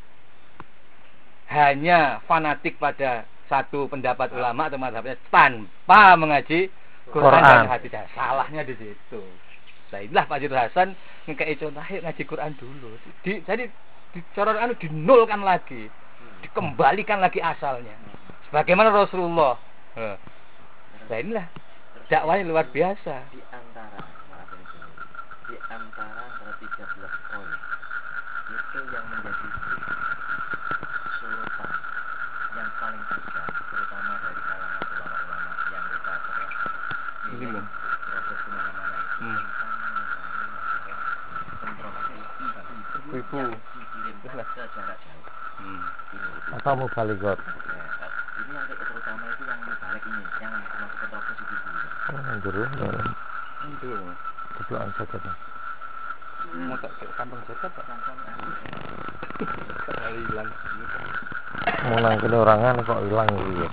hanya fanatik pada satu pendapat ulama atau mazhabnya tanpa mengaji Quran, Quran. dan hadis. Salahnya di situ. Nah inilah Pak Jir Hasan ngekei contoh ngaji Quran dulu. Di, jadi dicoror anu dinulkan lagi, dikembalikan lagi asalnya. Sebagaimana Rasulullah. Nah inilah dakwahnya luar biasa. Di antara maaf ini dulu, di antara antara tiga belas poin itu yang menjadi sorotan yang paling tajam, terutama dari kalangan ulama-ulama yang kita pernah ini proses kemana-mana itu hmm. tentang kontroversi ibu Ibu. yang dikirimkan ke jarak jauh. Hmm. Ini. Atau mubalighot. Ya, ini yang terutama itu yang balik ini, yang termasuk kontroversi ibu. Oh, jero. Itu. Keduaan jagat. Mau tak ke kantong jagat Pak? Kantong Kali hilang. Mau nang kene orangan kok hilang gitu ya.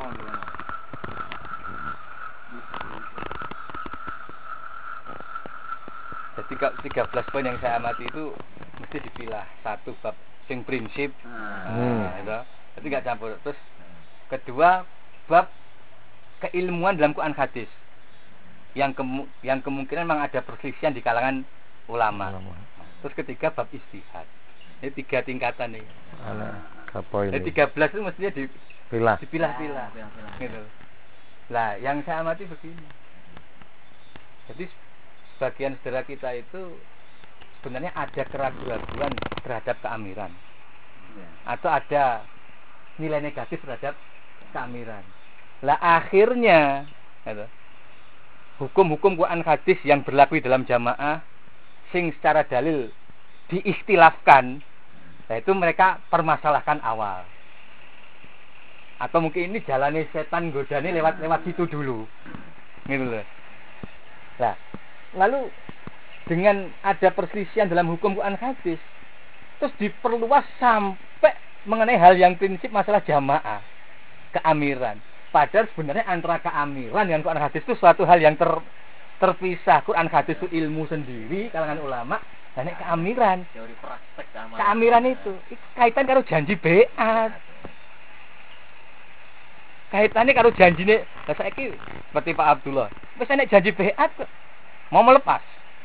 Jadi tiga belas poin yang saya amati itu mesti dipilah. Satu bab sing prinsip. Hmm. Nah, itu. Jadi enggak campur. Terus kedua bab keilmuan dalam Quran hadis. Yang kemu, yang kemungkinan memang ada perselisihan di kalangan ulama. ulama. Terus ketiga bab istihad. Ini tiga tingkatan nih. Ana apa ini? Jadi tiga belas itu mestinya dipilah. Dipilah-pilah. Gitu. Lah, yang saya amati begini. Jadi sebagian saudara kita itu sebenarnya ada keraguan-keraguan terhadap keamiran. Atau ada nilai negatif terhadap keamiran. Lah akhirnya gitu, hukum-hukum Quran hadis yang berlaku dalam jamaah sing secara dalil diikhtilafkan, nah itu mereka permasalahkan awal. Atau mungkin ini jalannya setan godane lewat lewat situ dulu, gitu loh. Nah, lalu dengan ada perselisihan dalam hukum Quran hadis, terus diperluas sampai mengenai hal yang prinsip masalah jamaah, keamiran. Padahal sebenarnya antara keamiran dengan Quran hadis itu suatu hal yang ter, terpisah. Quran hadis itu ilmu sendiri kalangan ulama, dan keamiran. Teori praktek keamanan. Keamiran itu, itu kaitan karo janji beat. Kaitannya karo janjine. Lah saiki seperti Pak Abdullah, wis nek janji beat mau melepas.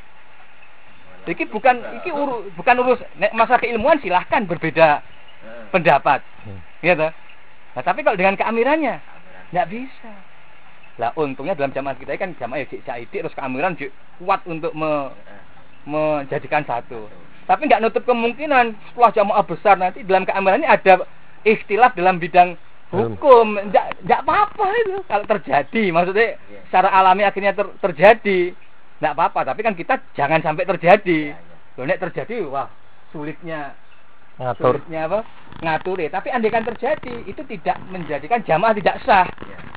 Iki bukan iki uru, bukan urus nek masalah keilmuan silahkan berbeda pendapat. Iya toh? Nah, tapi kalau dengan keamirannya enggak bisa. Lah untungnya dalam jamaah kita kan jamaah Cik Saidi terus keamiran kuat untuk me, menjadikan satu. Tapi enggak nutup kemungkinan setelah jamaah besar nanti dalam keamirannya ada ikhtilaf dalam bidang hukum. Enggak enggak apa-apa itu kalau terjadi. Maksudnya secara alami akhirnya ter, terjadi. Enggak apa-apa, tapi kan kita jangan sampai terjadi. Loh nek terjadi wah sulitnya ngatur sulitnya apa? Ngatur ya. Tapi andaikan terjadi itu tidak menjadikan jamaah tidak sah.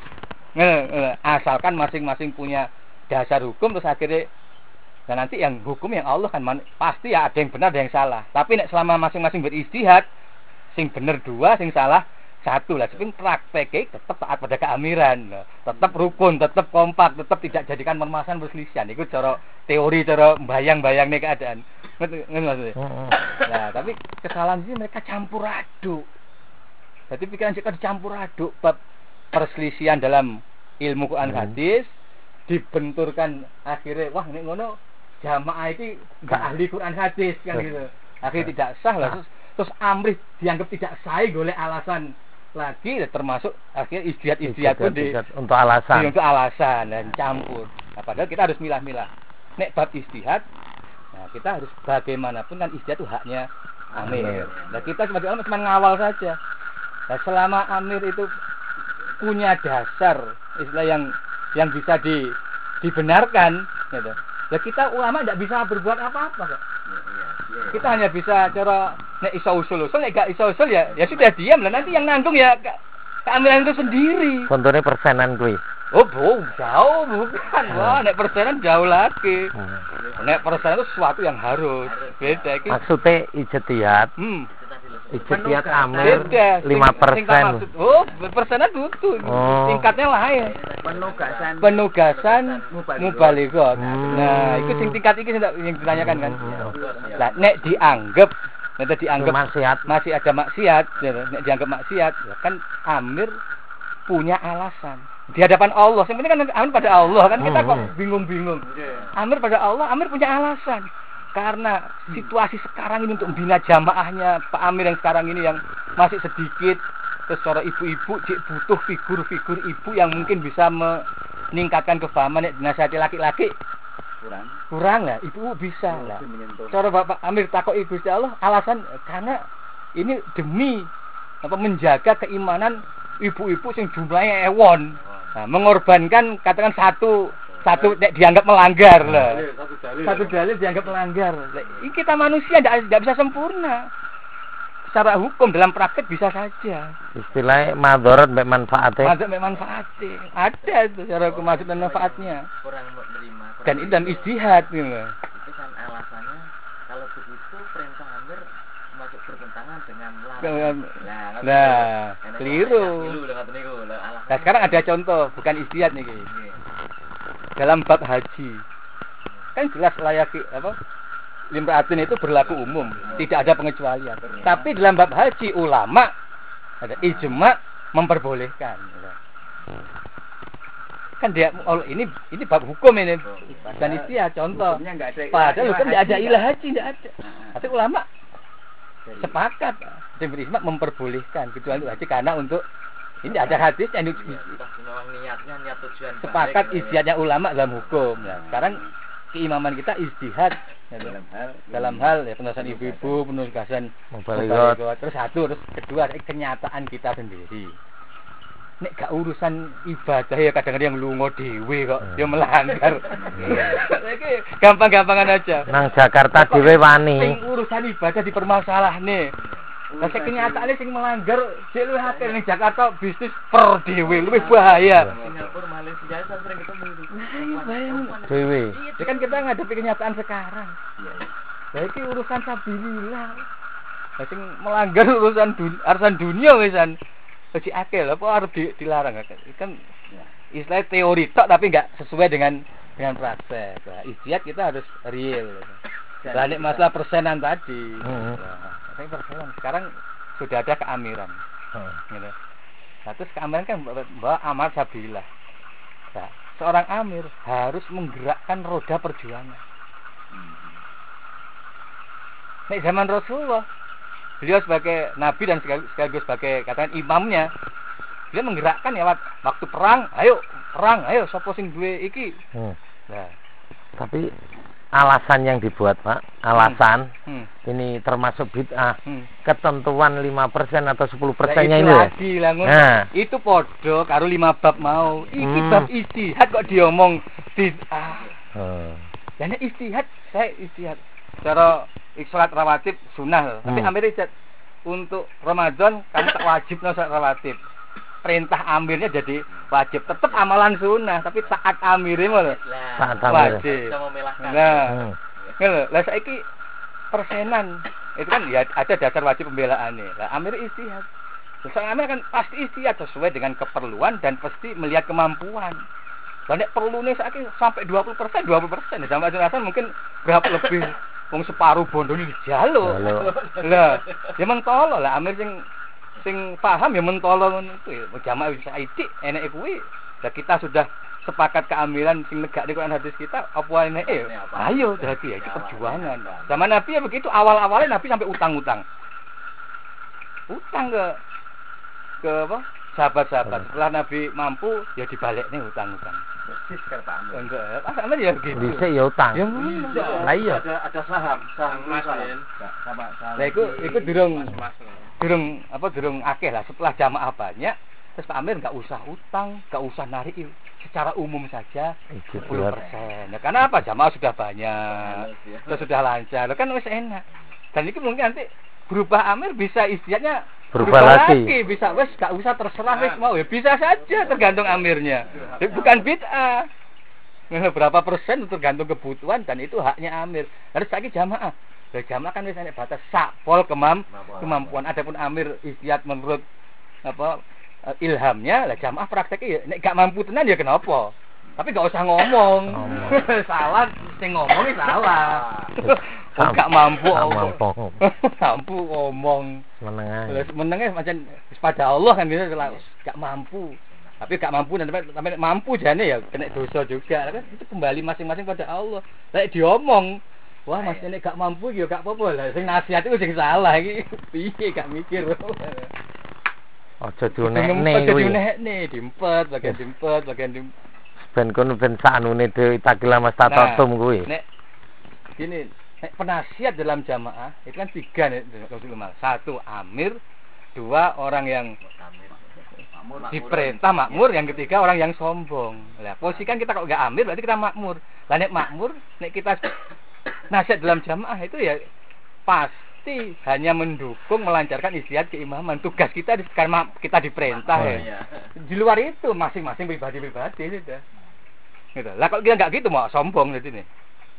Asalkan masing-masing punya dasar hukum terus akhirnya dan nanti yang hukum yang Allah kan man, pasti ya ada yang benar ada yang salah. Tapi nek selama masing-masing beristihad sing benar dua sing salah satu lah. Tapi prakteknya tetap taat pada keamiran, tetap rukun, tetap kompak, tetap tidak jadikan permasalahan perselisihan. Itu cara teori, cara bayang-bayang nih keadaan. Ngerti maksudnya? Nah, tapi kesalahan sih mereka campur aduk. Jadi pikiran mereka dicampur aduk bab perselisihan dalam ilmu Quran hadis, dibenturkan akhirnya wah ini ngono jamaah ini enggak ahli Quran hadis kan gitu. Akhirnya tidak sah lah terus, terus amrih dianggap tidak sah golek alasan lagi termasuk akhirnya ijtihad-ijtihad pun di, untuk alasan. Di, untuk alasan dan campur. Nah, padahal kita harus milah-milah. Nek bab ijtihad, nah kita harus bagaimanapun kan ijtihad itu haknya amir. Nah kita sebagai ulama cuma ngawal saja. Nah selama amir itu punya dasar istilah yang yang bisa di, dibenarkan, gitu. Nah kita ulama tidak bisa berbuat apa-apa kok. Kita hanya bisa cara nek iso usul-usul, nek gak iso usul ya ya sudah diam lah, nanti yang nanggung ya ke, keamiran itu sendiri. Contohnya persenan kuwi. Oh, bu, jauh bukan. Wah, nek persenan jauh lagi. Hmm. Nek persenan itu sesuatu yang harus beda iki. Maksudnya ijtihad. Hmm. Ijtihad Amir Beda. lima Sing- sing tak persen. maksud- Oh, persennya dudu. Oh. Tingkatnya lain. Penugasan Penugasan Mubalighah. mubalighah. Hmm. Nah, itu sing tingkat iki sing tak- yang ditanyakan kan. Hmm. Lah nek dianggap nek dianggap Maksiat. masih ada maksiat, ya, nek dianggap maksiat, ya kan Amir punya alasan. Di hadapan Allah, yang penting kan Amir pada Allah kan kita kok Hmm. bingung-bingung. Amir pada Allah, Amir punya alasan. Karena situasi sekarang ini untuk membina jamaahnya Pak Amir yang sekarang ini yang masih sedikit, terus secara ibu-ibu cik butuh figur-figur ibu yang mungkin bisa meningkatkan kefahaman nek dinasihati laki-laki kurang kurang lah, ibu bisa lah. lebih menyentuh. Cara Bapak Amir takoki Gusti Allah, alasan karena ini demi apa menjaga keimanan ibu-ibu yang jumlahnya ewon. Nah, mengorbankan katakan satu satu nek dianggap melanggar lah. Satu dalil. Satu dalil dianggap melanggar. Lah, ini kita manusia tidak bisa sempurna. Secara hukum dalam praktek bisa saja. Istilahnya madharat mbek manfaatnya. Mazhab manfaatnya ada itu secara hukum mazhab dan manfaatnya. kurang menerima kurang Dan itu dalam ridho. ijtihad gitu. Itu kan alasannya kalau begitu perintah Amir masuk bertentangan dengan Dengan- larangan. Nah, keliru. Nah, sekarang ada contoh, bukan ijtihad nih. Dalam bab haji. Kan jelas layaki apa? Limraatin itu berlaku umum, tidak ada pengecualian. Tapi dalam bab haji ulama ada ijma memperbolehkan. Kan dia oh, ini ini bab hukum ini dan ijtihad contoh. Hukumnya nggak ada ilah- Padahal ilah hukum tidak ada haji, ilah haji, tidak ada. Nah. Tapi ulama sepakat dan berijma memperbolehkan kecuali untuk haji karena untuk ini ada hadis yang memang niatnya niat tujuan sepakat baik, ijtihadnya ulama dalam hukum. Nah, sekarang keimaman kita ijtihad ya, dalam hal dalam hal ya penugasan ibu-ibu, penugasan Mubalighah. mubalighah. Terus satu, terus kedua kenyataan kita sendiri. Nek gak urusan ibadah ya kadang-kadang yang lunga dhewe kok, Hmm. dia melanggar. Iki gampang-gampangan aja. Nang Jakarta dhewe Sing wani. urusan ibadah dipermasalahne. Lah sing kenyataane sing melanggar sik luwih akeh ning Jakarta bisnis per dhewe luwih bahaya. Singapura Malaysia saya sering ketemu itu iya, bayang. Dhewe. Ya kan kita ngadepi kenyataan sekarang. Lah iki urusan sabilillah. Lah sing melanggar urusan dun urusan dunia wisan. Wis akeh lho apa arep di, dilarang kan istilah teori tok tapi enggak sesuai dengan dengan praktek. Nah, ijtihad kita harus real. Lah nek masalah persenan tadi. Hmm. Nah, tapi persenan sekarang sudah ada keamiran. Hmm. Gitu. Nah, terus keamiran kan bawa amal sabilillah. Nah, seorang amir harus menggerakkan roda perjuangan. Nek zaman Rasulullah, beliau sebagai nabi dan sekaligus sebagai katakan imamnya, beliau menggerakkan ya waktu perang, ayo perang, ayo sapa sing duwe iki. Hmm. Nah, Tapi alasan yang dibuat Pak, alasan hmm. ini termasuk bid'ah. Hmm. Ketentuan lima persen atau sepuluh Nah, persennya itu ini ya. lagi lah, ngono. Nah. Itu podo karo lima bab mau. Iki Hmm. bab ijtihad kok diomong bid'ah. Hmm. Dan ijtihad, saya ijtihad. Cara sholat rawatib sunnah, tapi Hmm. ambil ijtihad untuk Ramadan kamu tak wajib no sholat rawatib. Perintah amirnya jadi wajib, tetap amalan sunnah, tapi taat amirnya malah Taat amir. wajib. bisa memelahkan Nah, Hmm. ngono. Lah saiki persenan itu kan ya ada dasar wajib pembelaannya. Lah amir ijtihad. Terus amir kan pasti ijtihad sesuai dengan keperluan dan pasti melihat kemampuan. Banyak perlu nih saiki sampai dua puluh persen, dua puluh persen. Sampai Hasan mungkin berapa lebih wong separuh bondo ini dijaluk. Jaluk. Lah, ya mentolo lah amir sing sing paham ya mentolo ngono kuwi. Jamaah wis saiki eneke kuwi. Lah kita sudah sepakat keamiran sing negakne Quran hadis kita apa eneke? Ayo dadi ya itu perjuangan. Zaman Nabi ya begitu, awal-awalnya Nabi sampai utang-utang. Utang ke ke apa? Sahabat-sahabat. Setelah Nabi mampu ya dibalekne utang-utang. persis kata Pak Amir. Enggak, Pak Amir ya gitu. Dhisik ya utang. Ya ngono. Lah iya. Ada ada saham, saham Mas, saham. Din. Sama saham. Lah iku iku durung Mas. durung apa durung akeh lah setelah jamaah banyak terus Pak Amir enggak usah utang, enggak usah narik secara umum saja sepuluh persen. Ya karena apa? Jamaah sudah banyak. Terus sudah lancar. Kan wis enak. Dan itu mungkin nanti berubah Amir bisa ijtihadnya Berubah lagi. bisa wis enggak usah terserah wis mau ya bisa saja tergantung amirnya. Jadi bukan bid'ah. Berapa persen tergantung kebutuhan dan itu haknya amir. Harus lagi jamaah. Lah jamaah kan wis enek batas sak pol kemam kemampuan. Adapun amir istihad menurut apa ilhamnya, lah jamaah prakteknya ya nek gak mampu tenan ya kenapa? Tapi gak usah ngomong. Salah sing ngomongnya salah. Wong gak mampu ngomong. Mampu ngomong. Menengah. Lah menenge macam pada Allah kan gitu gak mampu. Tapi gak mampu dan sampai mampu jane ya kena dosa juga. Kan itu kembali masing-masing pada Allah. Lek diomong, wah Mas ini gak mampu ya gak apa-apa lah. Sing nasihat itu sing salah iki. Piye gak mikir. Aja diunekne kuwi. Aja diunekne, diempet, bagian diempet, bagian di ben kono ben sanune dhewe takila Mas Tatotum kuwi. Nek gini, nek penasihat dalam jamaah itu kan tiga nih, satu amir, dua orang yang diperintah makmur, yang ketiga orang yang sombong. Lah posisi kan kita kalau nggak amir berarti kita makmur. Lah nek makmur, nek kita nasihat dalam jamaah itu ya pasti hanya mendukung melancarkan istihad keimaman. Tugas kita karena kita diperintah ya. Di luar itu masing-masing pribadi-pribadi sudah. Gitu. Lah kalau kita nggak gitu mau sombong jadi nih.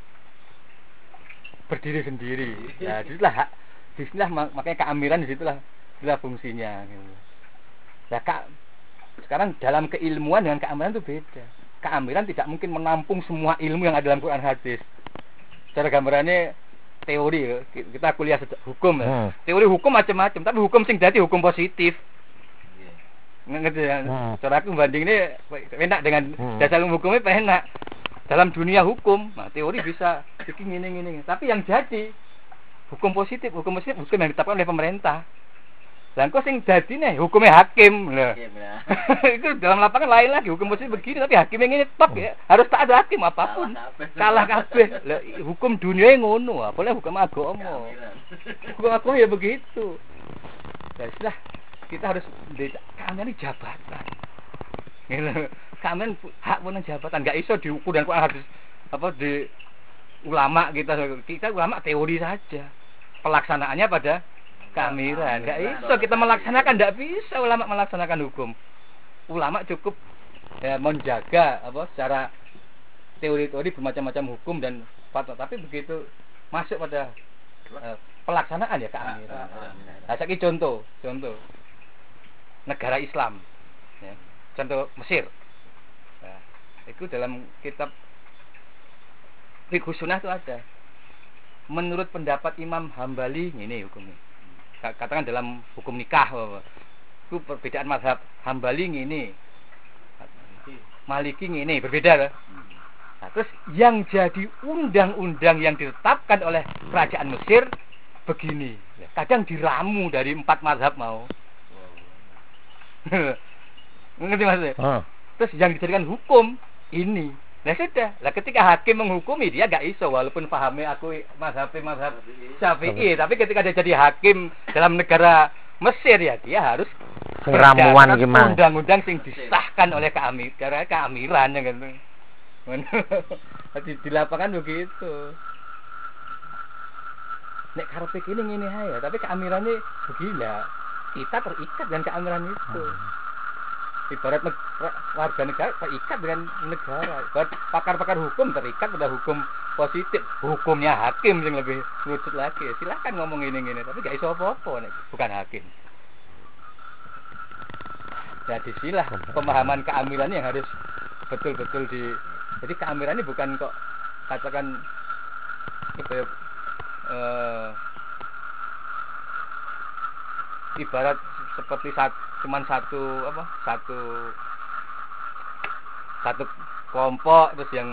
Berdiri sendiri. Ya disitulah disitulah makanya keamiran disitulah disitulah fungsinya gitu. Nah, Kak, sekarang dalam keilmuan dengan keamiran itu beda. Keamiran tidak mungkin menampung semua ilmu yang ada dalam Quran hadis. Cara gambarannya teori, kita kuliah hukum ya. Hmm. Teori hukum macam-macam, tapi hukum sing dadi hukum positif. Ngerti ya? Hmm. Cara aku banding ini enak dengan hmm. dasar hukumnya enak. Dalam dunia hukum, nah teori bisa iki ngene-ngene. Tapi yang jadi hukum positif, hukum positif hukum yang ditetapkan oleh pemerintah. Lah kok sing dadi nih hukumnya hakim lho. Itu dalam lapangan lain lagi, hukum positif begini tapi hakim yang ini top ya. Harus tak ada hakim apapun. Salah kabeh. Lah hukum dunia ngono, apalagi hukum agama. Hukum agama ya begitu. Ya sudah, kita harus keaminan jabatan. Gitu. Keaminan hak punya jabatan, enggak iso diukur dan Quran hadis apa di ulama kita. Kita ulama teori saja. Pelaksanaannya pada keamiran, enggak iso kita melaksanakan, enggak bisa ulama melaksanakan hukum. Ulama cukup ya, menjaga apa secara teori-teori bermacam-macam hukum dan fatwa, tapi begitu masuk pada uh, pelaksanaan ya keamiran. Nah, saya contoh, contoh negara Islam, ya. Contoh Mesir. Nah, itu dalam kitab Fiqh Sunnah itu ada. Menurut pendapat Imam Hambali ini hukumnya. Katakan dalam hukum nikah, itu perbedaan mazhab Hambali ini, Maliki ini berbeda lah. Nah, terus yang jadi undang-undang yang ditetapkan oleh kerajaan Mesir begini, kadang diramu dari empat mazhab mau. Ngerti maksudnya? Oh. Terus yang dijadikan hukum ini. Nah sudah, lah ketika hakim menghukumi dia gak iso walaupun pahami aku mazhab mazhab Syafi'i, tapi ketika dia jadi hakim dalam negara Mesir ya dia harus ramuan gimana? Undang-undang sing disahkan oleh keamir, karena keamiran ya gitu. di, di lapangan begitu. Nek karepe kene ngene ae, tapi keamirannya begini. Kita terikat dengan keamiran itu. Ibarat warga negara terikat dengan negara. Ibarat pakar-pakar hukum terikat pada hukum positif. Hukumnya hakim yang lebih lucut lagi. Silahkan ngomong ini-ini, tapi gak iso apa-apa, bukan hakim. Jadi silah pemahaman keamiran yang harus betul-betul di. Jadi keamiran ini bukan kok katakan apa ya, uh, ibarat seperti satu, cuman satu apa satu satu kelompok terus yang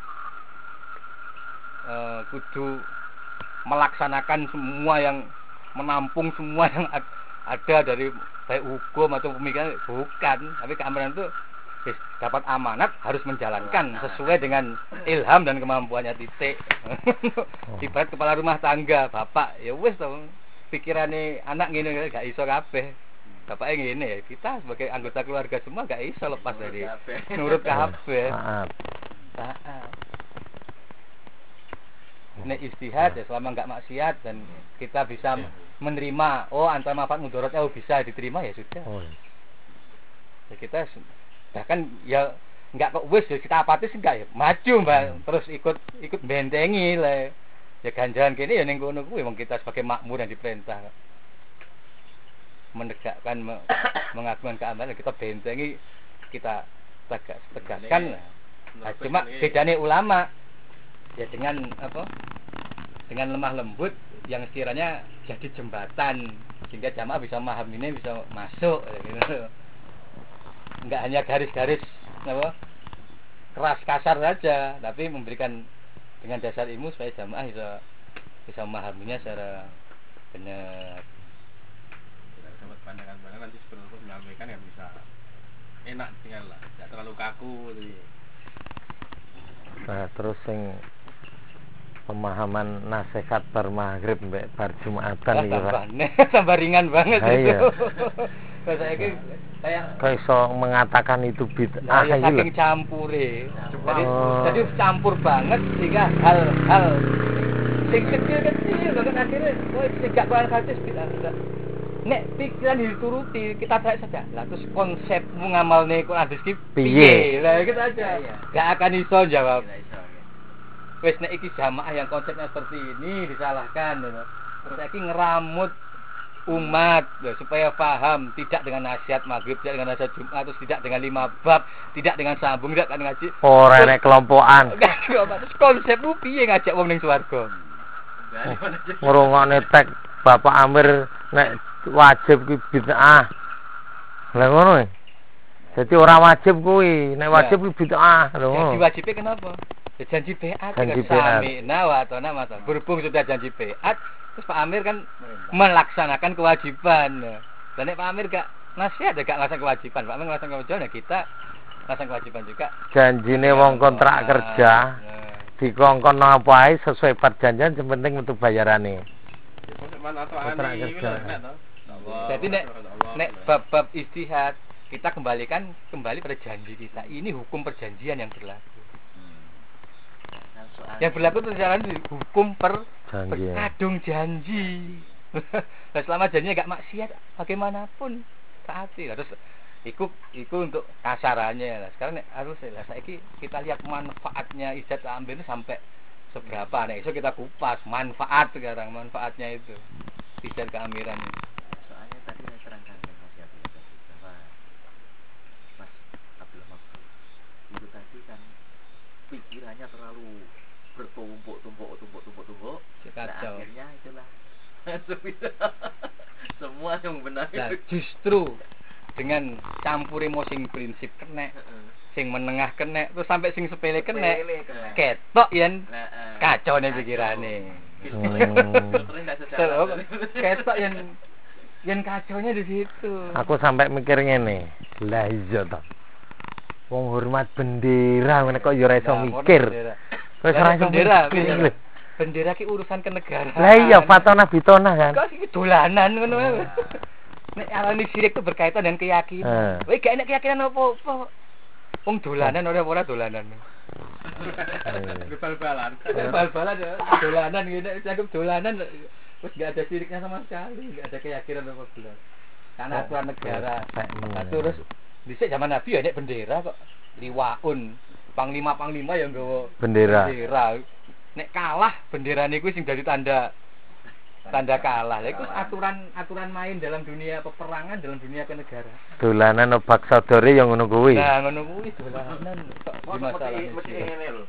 uh, kudu melaksanakan semua yang menampung semua yang ada dari baik hukum atau pemikiran, bukan. Tapi keamiran itu dapat amanat harus menjalankan sesuai dengan ilham dan kemampuannya titik. Ibarat kepala rumah tangga, bapak ya wis to pikirane anak ngene gak iso kabeh. Bapaknya ngene ya, kita sebagai anggota keluarga semua gak iso lepas dari nurut kabeh. Maaf. Maaf. Nek istihad ya selama enggak maksiat dan kita bisa menerima, oh antara manfaat mudaratnya oh bisa diterima ya sudah. Oh. Ya kita bahkan ya enggak kok wis kita apatis enggak ya, maju Mbak, hmm. terus ikut ikut bentengi le. Ya ganjaran kene ya ning kono kuwi wong kita sebagai makmur yang diperintah. Menegakkan me, mengagungkan keamanan kita bentengi kita tegak tegakkan. Nah, cuma bedanya ulama ya dengan apa? Dengan lemah lembut yang sekiranya jadi jembatan sehingga jamaah bisa memahami ini bisa masuk gitu. Enggak hanya garis-garis apa? Keras kasar saja, tapi memberikan dengan dasar ilmu supaya jamaah bisa bisa memahaminya secara benar. Tidak dapat pandangan-pandangan nanti sebelum menyampaikan yang bisa enak tinggal lah, tidak terlalu kaku gitu. Nah, terus sing pemahaman nasihat bar maghrib mbek bar jumatan iki Pak. Tambah ringan banget ha, itu. Iya. Saya kayak kayak iso mengatakan itu bid'ah nah, ya, iki lho. saking campure. Jadi Oh. jadi campur banget sehingga hal-hal sing kecil-kecil bahkan akhirnya oh sing gak Quran hadis bid'ah. Nek pikiran dituruti kita baik saja. Lah terus konsepmu ngamalne Quran hadis ki piye? Lah gitu aja. Gak akan iso jawab. Wes nek iki jamaah yang konsepnya seperti ini disalahkan gitu. Terus iki ngeramut umat ya, supaya paham tidak dengan nasihat maghrib, tidak dengan nasihat Jumat, terus tidak dengan lima bab, tidak dengan sambung, tidak dengan ngaji. Ora nek kelompokan. Terus konsepmu piye ngajak wong ning swarga? Ngrungokne tek Bapak Amir nek wajib kuwi bid'ah. Lah ngono. Jadi ora wajib kuwi, nek wajib kuwi bid'ah lho. Jadi wajibnya kenapa? Ya, janji beat Janji kan sami'na wa ata'na mata. Berhubung sudah janji beat, terus Pak Amir kan melaksanakan kewajiban. Dan nek Pak Amir gak nasihat ya gak ngelaksanakan kewajiban. Pak Amir ngelaksanakan kewajiban ya kita ngelaksanakan kewajiban juga. Janjine wong kontrak kerja dikongkon apa ae sesuai perjanjian yang penting untuk bayarane. Kontrak kerja. Jadi nek nek bab-bab istihad kita kembalikan kembali pada janji kita. Ini hukum perjanjian yang berlaku. Yang berlaku itu jalan hukum per Janji. berkadung janji. Nah, selama janjinya gak maksiat bagaimanapun taati. Terus ikut ikut untuk kasarannya. Nah, sekarang nek harus lah saiki kita lihat manfaatnya ijazah ambil itu sampai seberapa. Nah, itu kita kupas manfaat sekarang manfaatnya itu ijazah keamiran itu. Soalnya tadi saya terangkan Mas Yati bahwa Mas Abdul Maksud itu tadi kan pikirannya terlalu bertumpuk tumpuk tumpuk tumpuk tumpuk nah, akhirnya itulah semua yang benar nah, justru dengan campur emosi prinsip kena sing menengah kena terus sampai sing sepele kena ketok yang kacau nih pikirane ketok yang yang kacaunya di situ. Aku sampai mikir ngene lah iya toh wong hormat bendera ngene kok ya ora iso mikir. Wis ora iso bendera, bendera. Bendera ki urusan kenegaraan. Lah iya fatona bitona kan. Kok iki dolanan ngono wae. Nek alani sirik itu berkaitan dengan keyakinan. Kowe gak enek keyakinan apa-apa. Wong dolanan ora ora dolanan. Bal-balan. Bal-balan dolanan ngene cukup dolanan wis gak ada siriknya sama sekali, gak ada keyakinan apa belas. Karena aturan negara. Nah, terus dhisik zaman Nabi ya nek bendera kok liwaun. Panglima-panglima yang nggawa bendera. Bendera. Nek kalah bendera niku sing dadi tanda tanda kalah. Lha iku aturan-aturan main dalam dunia peperangan, dalam dunia kenegaraan. Dolanan obak sadore yang ngono kuwi. Nah, ngono kuwi dolanan kok di masalah iki. Mesti ngene lho.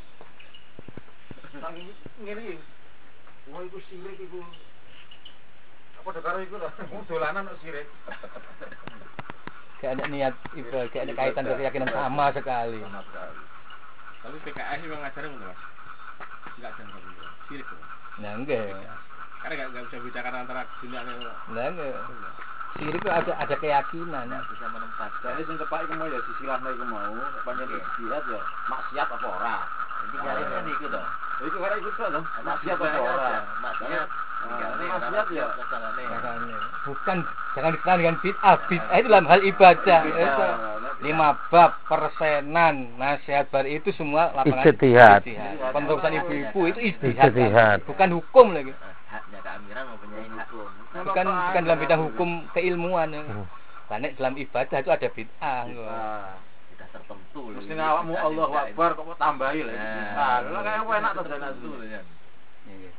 Nang ngene iki. Wong iku sirik iku. Apa karo iku lho, dolanan kok sirik. Gak ada niat ibadah, gak ada kaitan dengan keyakinan sama sekali. Tapi P K S memang ngajarin betul Mas? Enggak ada betul. Sirik tuh. Nah enggak. Karena enggak enggak bisa bedakan antara dunia dan nah enggak. Sirik itu ada ada keyakinan. Nggak bisa menempatkan. Jadi sing tepak iku mau ya disilahno iku mau, panjenengan istihad ya maksiat apa ora. Jadi kalian niku to. Iku ora iku to lho. Maksiat apa ora? Maksiat. Maksiat ya. Makanya bukan jangan dikenal dengan bid'ah. Bid'ah itu dalam hal ibadah. Itu lima bab persenan nasihat bar itu semua lapangan Ijtihad. Penterusan ibu-ibu itu ijtihad. Ijtihad. Bukan hukum lagi. Haknya keamiran mempunyai hukum. Bukan bukan dalam bidang hukum keilmuan. Karena dalam ibadah itu ada bid'ah. Sudah tertentu. Mesti awakmu Allahu Akbar kok tambahi lagi. Ah, lha kaya enak to jalan dulu ya.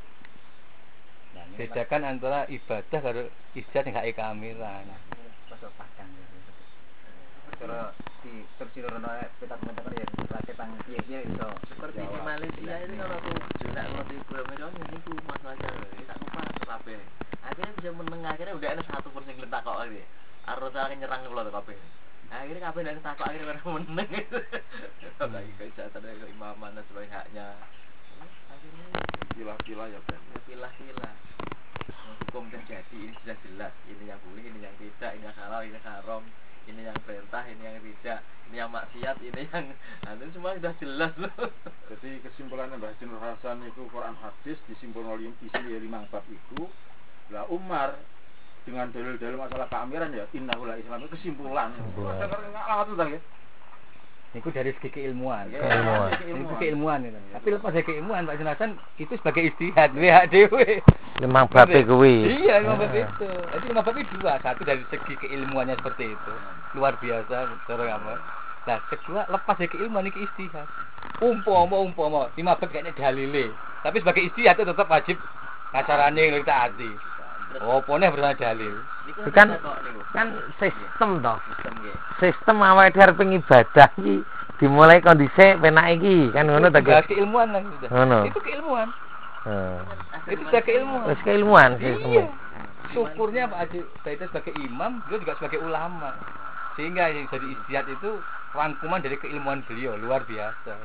Bedakan antara ibadah karo ijtihad yang gak keamilan. Pasal padang gitu. Cara di terus rono peta komentar ya rate tang piye-piye iso Seperti di Malaysia itu kalau aku juga waktu itu mereka niku masalahnya tak lupa kabeh. Akhirnya bisa meneng akhirnya udah ada satu pun sing takok lagi. Arep tak nyerang kula kabeh. Akhirnya kabeh nek takok akhirnya pada meneng itu. Lagi kejahatan ke imaman dan sebagai haknya. Akhirnya Pilah-pilah ya Ben. pilah-pilah. Hukum terjadi ini sudah jelas, ini yang boleh, ini yang tidak, ini yang halal, ini yang haram, ini yang perintah, ini yang tidak, ini yang maksiat, ini yang itu semua sudah jelas loh. Jadi kesimpulannya Mbah Haji Nur Hasan itu Quran hadis disimpulkan oleh isi lima bab itu. Lah Umar dengan dalil-dalil masalah keamiran ya innahu la Islam itu kesimpulan. Ada kan nggak tuh ya. Itu dari segi keilmuan. Keilmuan. Itu keilmuan itu. Tapi lepas dari keilmuan Pak Hasan itu sebagai ijtihad W H D W. Lemang babe kuwi. Iya, lima bab itu. Jadi lima bab itu dua, satu dari segi keilmuannya seperti itu. Luar biasa cara apa. Nah, kedua lepas dari keilmuan iki ijtihad. Umpama umpama lima bab kayaknya dalile. Tapi sebagai ijtihad itu tetap wajib kasarane ngitaati. Opone bersama dalil. Itu kan kan sistem toh. Sistem nggih. Sistem awake dhewe arep ibadah iki dimulai kondisi penak iki kan ngono ta Bahas Gus. keilmuan lah sudah. Ngono. Itu keilmuan. Heeh. Itu sudah keilmuan. Wis keilmuan Iya. sistem. Syukurnya Pak Haji Baita sebagai imam, beliau juga sebagai ulama. Sehingga yang jadi ijtihad itu rangkuman dari keilmuan beliau luar biasa.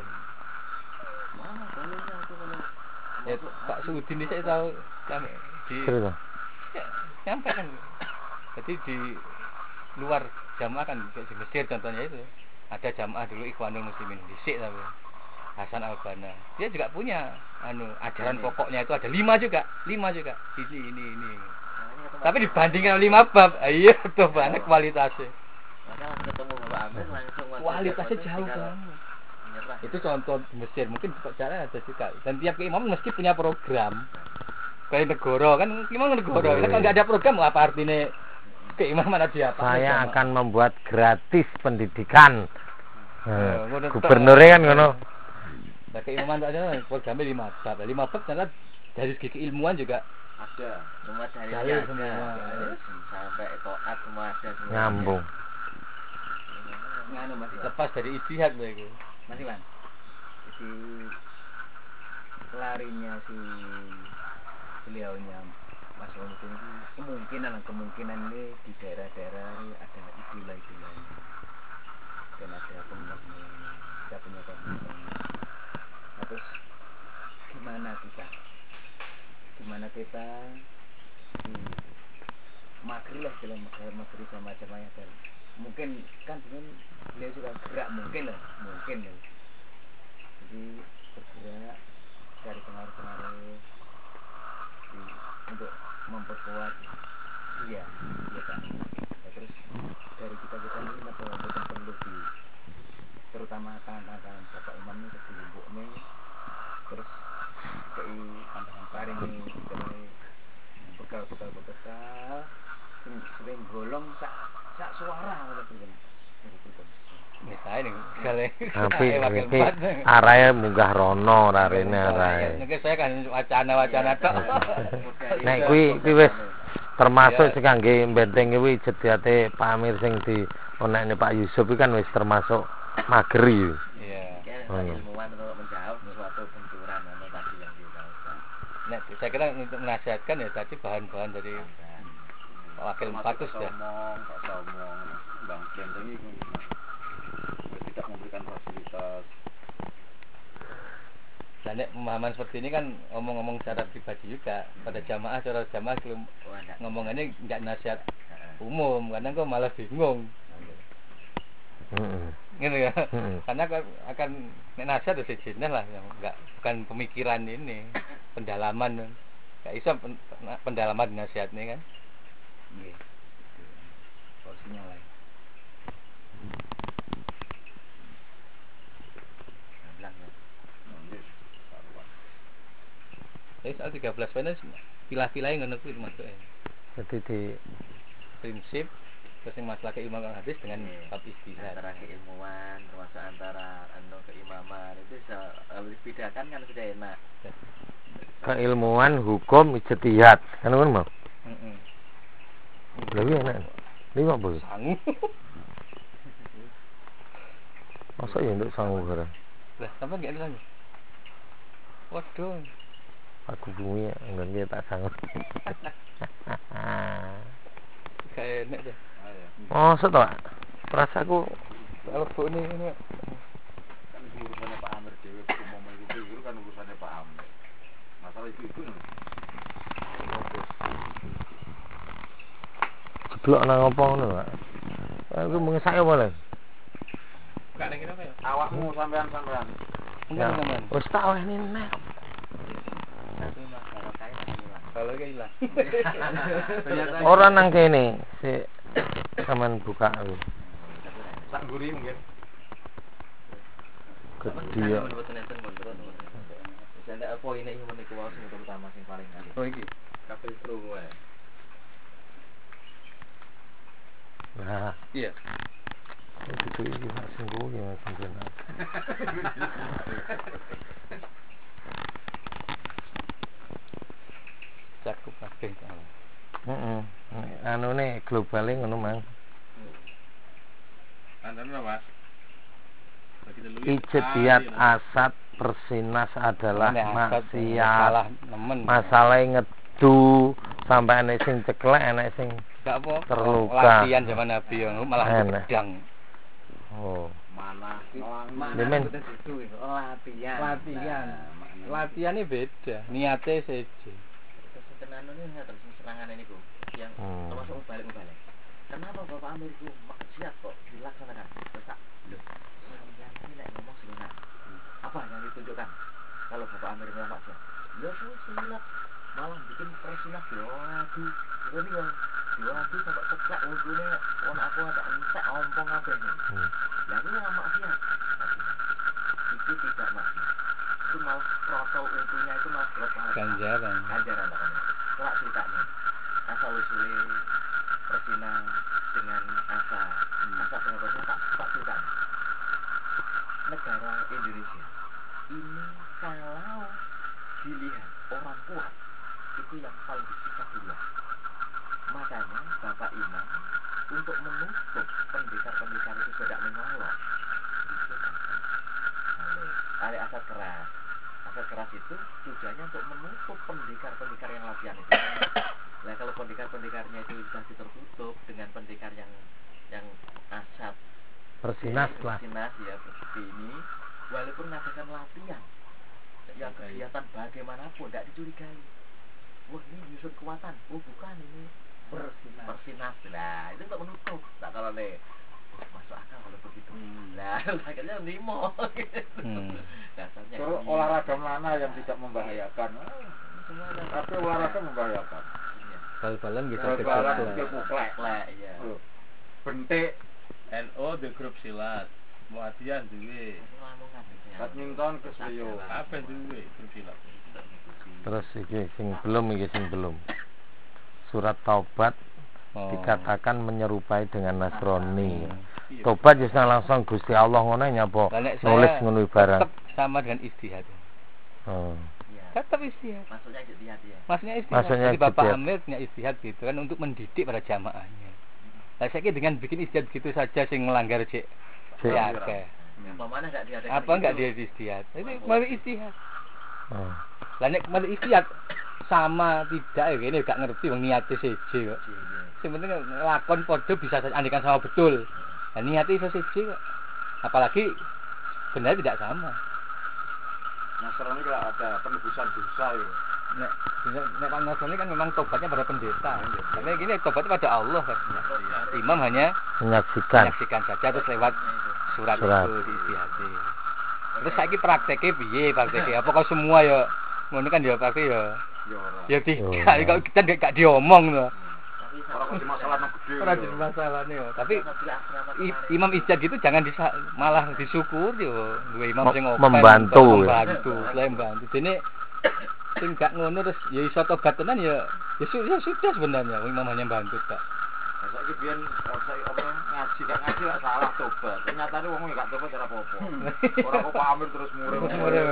Mana dalilnya aku kalau Ya, Pak Sudin ini saya tahu kan di Cerita. ya, sampai kan. Jadi di luar jamaah kan kayak di Mesir contohnya itu ada jamaah dulu Ikhwanul Muslimin di Sik tapi Hasan Al-Banna. Dia juga punya anu ajaran pokoknya itu ada lima juga, lima juga. Ini ini ini. Tapi dibandingkan lima bab, iya tuh banget kualitasnya. maka ketemu Bapak Amir langsung Kualitasnya jauh banget. menyerah. Itu contoh di Mesir, mungkin di cara ada juga. Dan tiap imam meski punya program. Kayak negara kan, imam negara. Kan kalau nggak ada program, apa artinya keimaman ada apa? Saya akan membuat gratis pendidikan. Eh, Nah, gubernurnya kan ngono. Nah, keimaman aja programnya lima bab. Lima bab ternyata dari segi keilmuan juga Ada. Semua dari Dalil ada. semua. Sampai toat semua ada semua. Nyambung. nganu Mas Iwan. lepas dari ijtihad lho iku. Mas Iwan. Jadi larinya si beliaunya Mas Wahidin itu kemungkinan kemungkinan ini di daerah-daerah ini ada idola-idolanya dan ada penyokongnya, ada penyokongnya. Nah, terus gimana kita? Gimana kita di makri lah dalam makri sama jamaah dan mungkin kan dengan beliau juga gerak mungkin lah mungkin lah jadi bergerak dari pengaruh-pengaruh di- untuk memperkuat iya iya kan nah, terus dari kita kita ini apa yang perlu di terutama tangan-tangan Bapak Imam ini di Lombok ini terus kei paring ini bekal-bekal bekal sing sering golong sak sak suara ngono kuwi. Misalnya nih, misalnya Tapi wakil iki empat. arahe munggah rono rarene arahe. Mungkin saya kan wacana-wacana tok. Nek kuwi kuwi wis termasuk sing kangge mbenteng kuwi jediate Pak Amir sing di onekne Pak Yusuf iki kan wis termasuk mageri. Iya. Kan ilmuwan untuk menjawab suatu benturan atau tadi yang dilakukan. Nah, saya kira untuk menasihatkan ya tadi bahan-bahan dari wakil empat itu sudah. Ngomong, tak ngomong, Bang Benteng itu tidak memberikan fasilitas. Dan nek pemahaman seperti ini kan ngomong-ngomong secara pribadi juga pada jamaah, secara jamaah belum Wah, enggak. ngomongannya nggak nasihat umum, kadang kok malah bingung, Heeh. gitu ya. Heeh. Karena akan, akan nek nasihat itu sejenis lah, yang nggak bukan pemikiran ini, pendalaman, nggak bisa pen, pendalaman nasihat ini kan. Nggih. Porsinya lain. Bilang ya. Jadi soal tiga belas poin pilah-pilah yang ngono kuwi maksudnya. Jadi di Prinsip terus yang masalah keimaman hadis dengan bab ijtihad. Antara keilmuan termasuk antara anu keimaman itu bisa kalau dibedakan kan sudah enak. keilmuan hukum ijtihad. Kan ngono mau? Heeh. Lebih enak. Lima boleh. Sangu. Masa ya untuk sangu barang? Lah, sampe gak ada lagi. Waduh. Aku bumi enggak dia tak sangu. Kayak enak deh. Oh, seto, Pak. Perasaku Kalau bu ini ini Kan itu urusannya Pak Amir dewe umum itu itu kan urusannya Pak Amir. Masalah itu itu. jeblok nang opo ngono, Pak. Aku mengesak apa lho? Bukan lagi apa ya? Awakmu sampean-sampean. enggak enggak. Wis tak wehne nek. Satu mas kalau kaya hilang. Kalau kayak hilang. Ora nang kene, sik sampean buka aku. Sak mburi mungkin. Gede ya. Saya ndak poin iki meniku wae sing utama sing paling aneh. Oh iki. Kabeh krungu wae. Nah, Iya. itu iki Pak singgu ya Mas Jena. Cakup kabeh ta. Heeh. Anune globale ngono, Mang. Antara Mas. Ijtihad asad persinas adalah maksiat. Salah nemen. Masalah ngedu sampai enek sing ceklek, enek sing Gak apa. terluka. Latihan zaman Nabi yang malah Enak. pedang. Oh. Mana Mana Demen. betul itu itu latihan. Latihan. Nah, maknanya. Latihannya beda. Niatnya seje. Kesetenan ini terus serangan ini kok yang Hmm. termasuk balik-balik. Kenapa Bapak Amir itu maksiat kok dilaksanakan? Terus tak, loh, sampeyan ini nek ngomong sunat. Apa yang ditunjukkan kalau Bapak Amir bilang maksiat? Ya tuh silat malah bikin persinas yo aduh. Itu nih kok. Yo aduh sampai ceklek wujune ono aku ada entek ompong kabeh ini. Hmm. Lah itu yang maksiat. Itu tidak maksiat. Itu malah protol untunya itu malah berapa? Ganjaran. Ganjaran namanya. Kelak ceritanya. Asal usulnya persina dengan asa, asa dengan persina tak tak ceritanya. Negara Indonesia ini kalau dilihat orang kuat itu yang paling disikat duluan. Makanya Bapak Imam untuk menutup pendekar-pendekar itu tidak menyolok itu ada asat keras. Asat keras itu tujuannya untuk menutup pendekar-pendekar yang latihan itu. Nah kalau pendekar-pendekarnya itu sudah tertutup dengan pendekar yang yang asat Persinas lah. persinas ya seperti ini, walaupun mengadakan latihan yang kegiatan bagaimanapun tidak dicurigai. Wah ini nyusun kekuatan, oh bukan ini Persinas. persinas lah itu untuk menutup. Nah kalau nih masuk akal kalau begitu. Nah akhirnya nimo. Hmm. Dasarnya. Kalau ini. olahraga mana yang tidak membahayakan? Ini semua ada. Tapi olahraga membahayakan. Iya. Bal-balan bisa Bal-balan kecil. skill kuklek. Lah iya. Loh, bentik, N O di grup silat. Muadian duwe. Ini lamongan ini. badminton, kesleo. Apa duwe grup silat? Terus iki sing belum iki sing belum. Surat Taubat Oh. dikatakan menyerupai dengan Nasrani. Hmm. Tobat wis langsung Gusti Allah ngono nyapa Lah, nek nulis saya ngono barang. tetap sama dengan istihad. Oh. Iya. Tetap istihad. Maksudnya jadi hati ya. Maksudnya istihad. Maksudnya Jadi Bapak istihad. Amir punya istihad gitu kan untuk mendidik para jamaahnya. Nah, saya kira dengan bikin istihad gitu saja sing melanggar cek. Cek. Ya, oke. Apa mana enggak diadakan? Apa enggak dia istihad? Itu melalui istihad. Oh. Lah nek melalui istihad sama tidak ya ini gak ngerti wong niate seje kok. Sing penting lakon padha bisa andikan sama betul. Lah niate iso seje kok. Apalagi benar tidak sama. Nasrani kalau ada penebusan dosa ya. Nek nek nek Pak Nasrani kan memang tobatnya pada pendeta. Tapi gini tobatnya pada Allah kan. Imam hanya Menyaksikan. menyaksikan saja terus lewat surat, Surat. itu diistihati. Terus saiki prakteknya piye prakteknya? Apa kok semua ya ngono kan ya praktek ya Ya ora. ya tidak. Oh. Kalau kita gak, gak diomong loh. Tapi Ora kok masalah nang gede. Ora ya. jadi masalahnya yo. Tapi apabila asrama i- kemarin- imam ijtihad gitu jangan disa, malah disyukur yo. Duwe imam Mem- sing open, membantu, ya. membantu, selain membantu. Dene sing gak ngono terus ya iso tobat tenan ya ya, su- ya sudah sebenarnya imam hanya bantu tak. Nah, saiki biyen saya apa ngaji Jika ngaji lah salah tobat. Ternyata nih wong gak tobat ora apa-apa. Ora kok Pak Amir terus murid.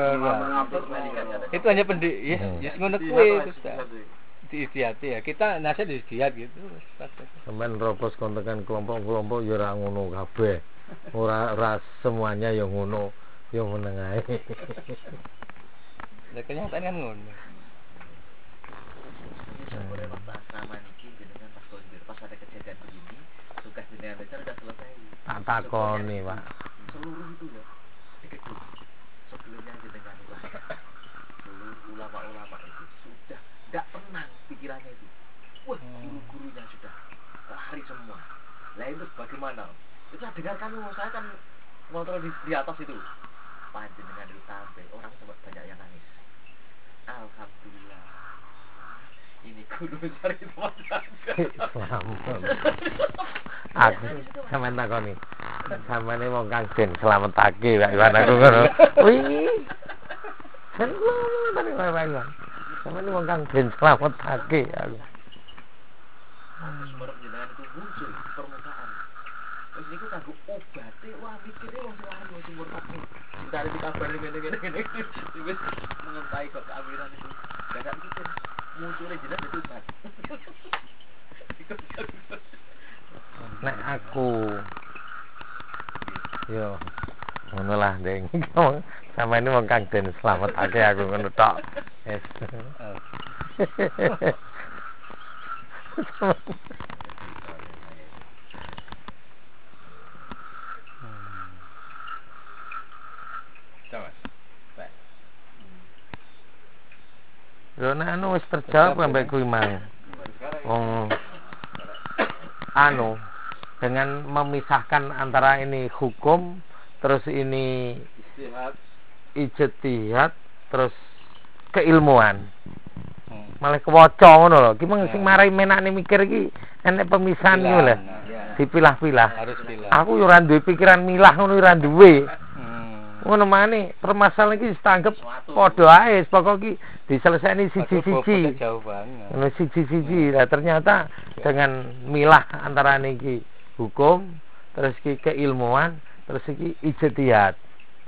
Itu hanya pendik ya, ya ngono kuwi diistiati ya. Kita nasihat istiad gitu. Sampeyan ropos kontekan kelompok-kelompok ya ora ngono kabeh. Ora ora semuanya yang ngono, yang menengahe. Lah kenyataan kan ngono. Sebenarnya waktu asrama niki jenengan pas kondir pas ada kejadian begini, tugas jenengan besar udah selesai. Tak takoni, Pak. Seluruh itu ya di gedung. Sebelumnya jenengan ulah. Seluruh ulama-ulama itu sudah enggak tenang pikirannya itu. Wah, guru-gurunya sudah lari semua. Lah itu bagaimana? Itu saya dengarkan, saya kan kontrol di, di atas itu. Panjenengan itu sampai orang sempat banyak yang nangis. Alhamdulillah. Ini guru besar itu Mas. Selamat. Aku sampean takoni. Sampeyan wong kang den slametake Pak Iwan aku ngono. Wingi. Kan ngono tadi Pak Iwan. Sampeyan wong kang den slametake aku. Sumber jenengan itu muncul di permukaan. Wis niku kanggo obate, wah mikire wong sing lari wong sing murtad. Dari dikabari ngene-ngene ngene. Wis mengentai kok keamiran itu. Gak gitu. Munculnya jelas itu obat. Nek aku yo ngono lah Deng. Sampeyan wong kang den slametake aku ngono tok. Wis. Lho nek anu wis terjawab ambek kuwi mang. Wong anu dengan memisahkan antara ini hukum terus ini Istihad. ijtihad terus keilmuan. Malah kewaca ngono lho. Ki mung sing marai menakne mikir iki enek pemisahan iki lho. Dipilah-pilah. Harus pilah. Aku yo ora duwe pikiran milah ngono ora duwe. Ngono maneh permasalahan iki ditanggep padha ae pokok iki diselesaini siji-siji. Ngono siji-siji. Lah ternyata dengan milah antara niki hukum terus iki keilmuan terus iki ijtihad.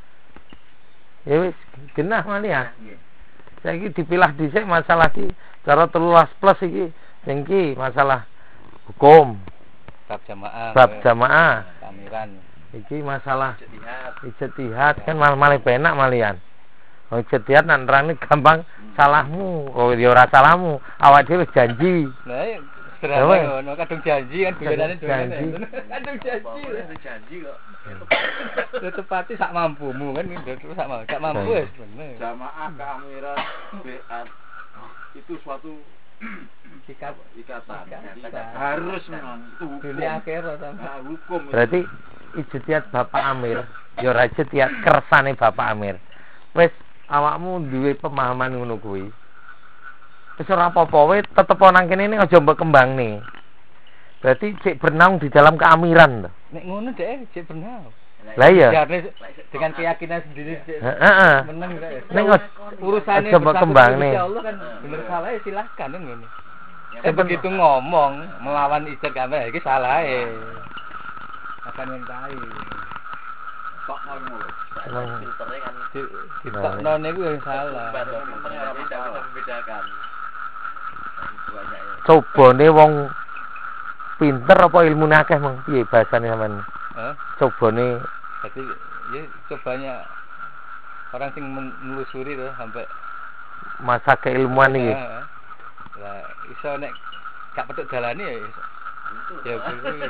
Ya wis genah malian. Saiki dipilah dhisik masalah iki cara telulas plus iki sing iki masalah hukum bab jamaah. Bab jamaah. Kamiran. Iki masalah ijtihad kan malah malah penak malian. Oh ijtihad nang nerangne gampang salahmu. Oh ya ora salahmu. Awak dhewe janji. Lah sederhana ngono kadung janji kan guyonane dhewe. Kadung janji. Janji kok. Ya tepati sak mampumu kan terus sak mampu. Sak mampu wis bener. Jamaah keamiran beat itu suatu Ikat ikatan. Ikatan. Harus memang itu hukum. dunia akhirat sampai. Nah, hukum. Berarti ijtihad Bapak Amir, ya ora ijtihad kersane Bapak Amir. Wis awakmu duwe pemahaman ngono kuwi. Wis ora apa-apa wae tetep nang kene ning aja mbok kembangne. Berarti cek bernaung di dalam keamiran to. Nek ngono dhek cek bernaung. Lah iya. Dengan keyakinan sendiri Heeh. menang guys. Ning Urusannya coba kembang nih. Allah kan bener salah ya silahkan kan ngono. Eh begitu ngomong melawan ijtihad kabeh iki salah e. Akan yang baik. Tok ngono. Filternya kan Ditokno niku yang salah. tidak bisa membedakan. Banyak ya. Cobane wong pinter apa ilmune akeh mong piye bahasane sampean? Heeh. Cobane Jadi ya cobanya orang sing menelusuri tuh sampai masa keilmuan iki. Heeh. Lah iso nek gak petuk dalane ya iso. Ya kuwi.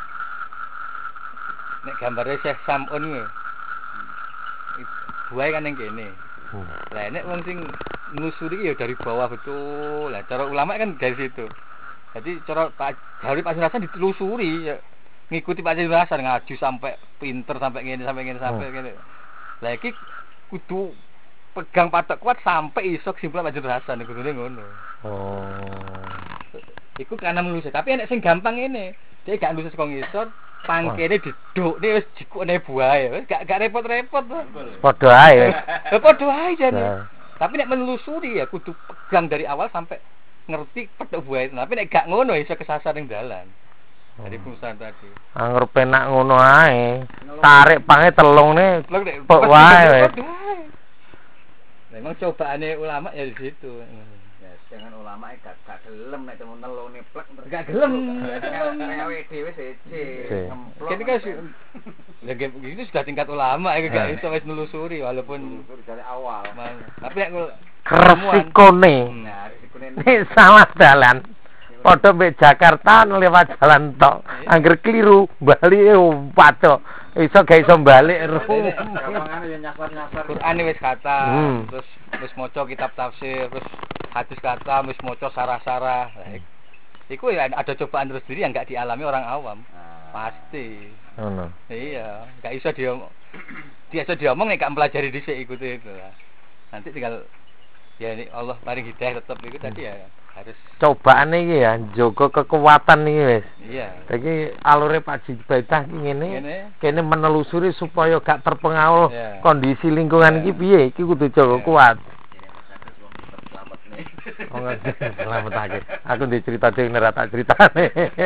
Nek gambare Syekh Samun kuwi. Buahe kan ning kene. Lah nek wong sing nelusuri ya dari bawah betul. Lah cara ulama kan dari situ. Jadi cara Pak Jari Pak Hasan ditelusuri ya ngikuti Pak Jari Hasan ngaju sampai pinter sampai ngene sampai ngene sampai ngene. Lah iki kudu pegang patok kuat sampai iso kesimpulan Pak Jari Hasan kudune ngono. Oh. Iku karena menulis tapi enek sing gampang ngene. Dia gak nulis kok ngisor, pangkene didukne wis jikune buahe. Wis gak gak repot-repot to. Padha ae. Lah padha ae jane. Tapi nek menelusuri ya kudu pegang dari awal sampai ngerti petuk buahe. Tapi nek gak ngono iso kesasar ning dalan. dari perusahaan tadi. Angger penak ngono ae. Tarik pange telungne pok wae wis. Memang cobaane ulama ya di situ. Ya jangan ulama gak gak gelem nek temu nelone plek. Gak gelem. Gawe dhewe sece. Ngemplok. Kene kan ya gitu sudah tingkat ulama ya gak iso wis nelusuri walaupun dari awal. Tapi nek resikone. Nah, resikone Nek salah dalan. Padha mbek Jakarta lewat jalan tok. Angger keliru bali pato. Iso gak iso balik. Gamangane ya nyasar-nyasar. Qur'ane wis kata, Hmm. terus wis maca kitab tafsir, terus hadis kata, wis maca sarah-sarah. Iku ya ada cobaan tersendiri yang gak dialami orang awam. Pasti. Ngono. Iya, gak iso dia dia iso diomong nek gak mempelajari dhisik iku itu. Nanti tinggal ya ini Allah paling hidayah tetep iku tadi ya harus Cobaan iki ya njogo kekuatan iki wis. iya. Iki alure Pak Jibaidah iki ngene. Ngene. Kene menelusuri supaya gak terpengaruh Iya. kondisi lingkungan Iya. iki piye. Iki kudu jaga Iya. kuat. Jadi masyarakat wong selamat nih. Oh ngerti, selametake. Aku ndek cerita dhewe nek tak critane.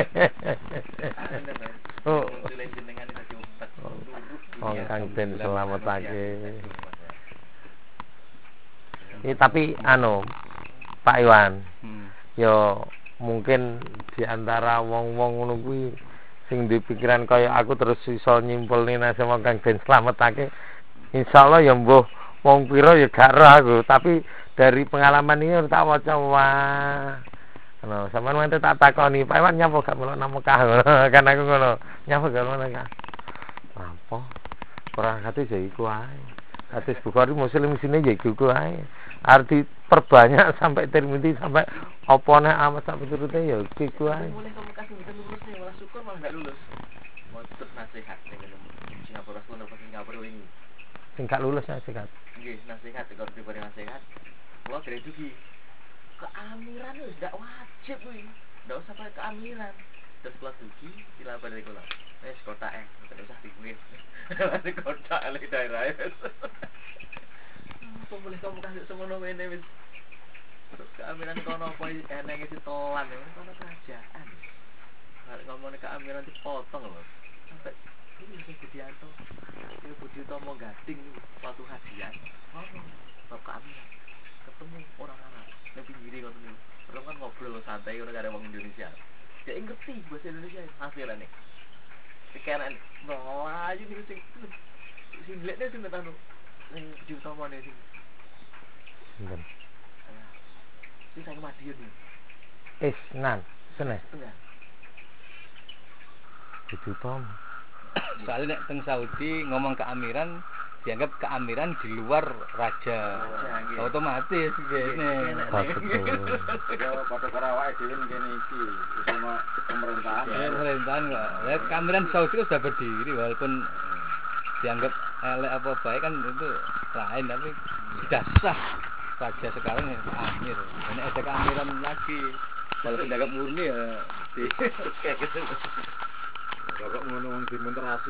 Oh. Munculin jenengan tadi umpet seluruh Oh, dunia. Kang Ben selametake. Ini tapi anu Pak Iwan, Hmm. yo mungkin di antara wong-wong ngono kuwi sing duwe pikiran kaya aku terus iso nyimpulne nek sama Kang Ben slametake. Insyaallah ya mbuh wong pira ya gak roh aku, tapi dari pengalaman ini tak waca wah. Ono sampean mate tak takoni, Pak Iwan nyapa gak melok nang Mekah ngono. Kan aku ngono. Nyapa gak ngono kan. Apa? Ora kate ya iku ae. Hadis Bukhari Muslim sini ya iku ae. Arti perbanyak sampai Tirmidzi sampai opone amat sampai turute ya iku ae. Mulai kamu kasih kita lulus nih, malah syukur malah nggak lulus. Mau tetap nasihat dengan Singapura sekolah ke Singapura ini. Sing gak lulus ya sikat. Nggih, nasihat kalau diberi nasihat. Kalau dari dugi keamiran itu tidak wajib wih. Tidak usah pakai keamiran. Terus kalau dugi dilapor dari kula. Wes kota eh, tidak usah dikuis. Di kota di daerah wes. Apa boleh kamu kasih semono ini wis. Terus keamiran kono apa eneng isi tolan ya, kono kerajaan. Kalau ngomongin keamiran dipotong loh. Sampai ini saya Budianto, ini Budi Utomo Gading nih, suatu hadiah. Ngomong bab keamiran, ketemu orang Arab, yang pinggiri kan nih. Orang kan ngobrol santai kalau ada orang Indonesia. Dia ngerti bahasa Indonesia hasilnya nih. Pikiran Melayu nih sing sing lihatnya sing metano, sing Budi Utomo nih sing. Sinten? Sing saya Madiun nih. Isnan, senes. Enggak. Itu Tom. Soalnya nek teng Saudi ngomong keamiran dianggap keamiran di luar raja. Raja, nggih. Otomatis gini. Ya padha karo awake dhewe ngene iki sama pemerintahan. Ya pemerintahan kok. Ya keamiran Saudi itu sudah berdiri walaupun dianggap elek apa baik kan itu lain tapi sudah sah raja sekarang ya amir. Ini ada keamiran lagi walaupun dianggap murni ya di Bapak ngono wong dimonterasi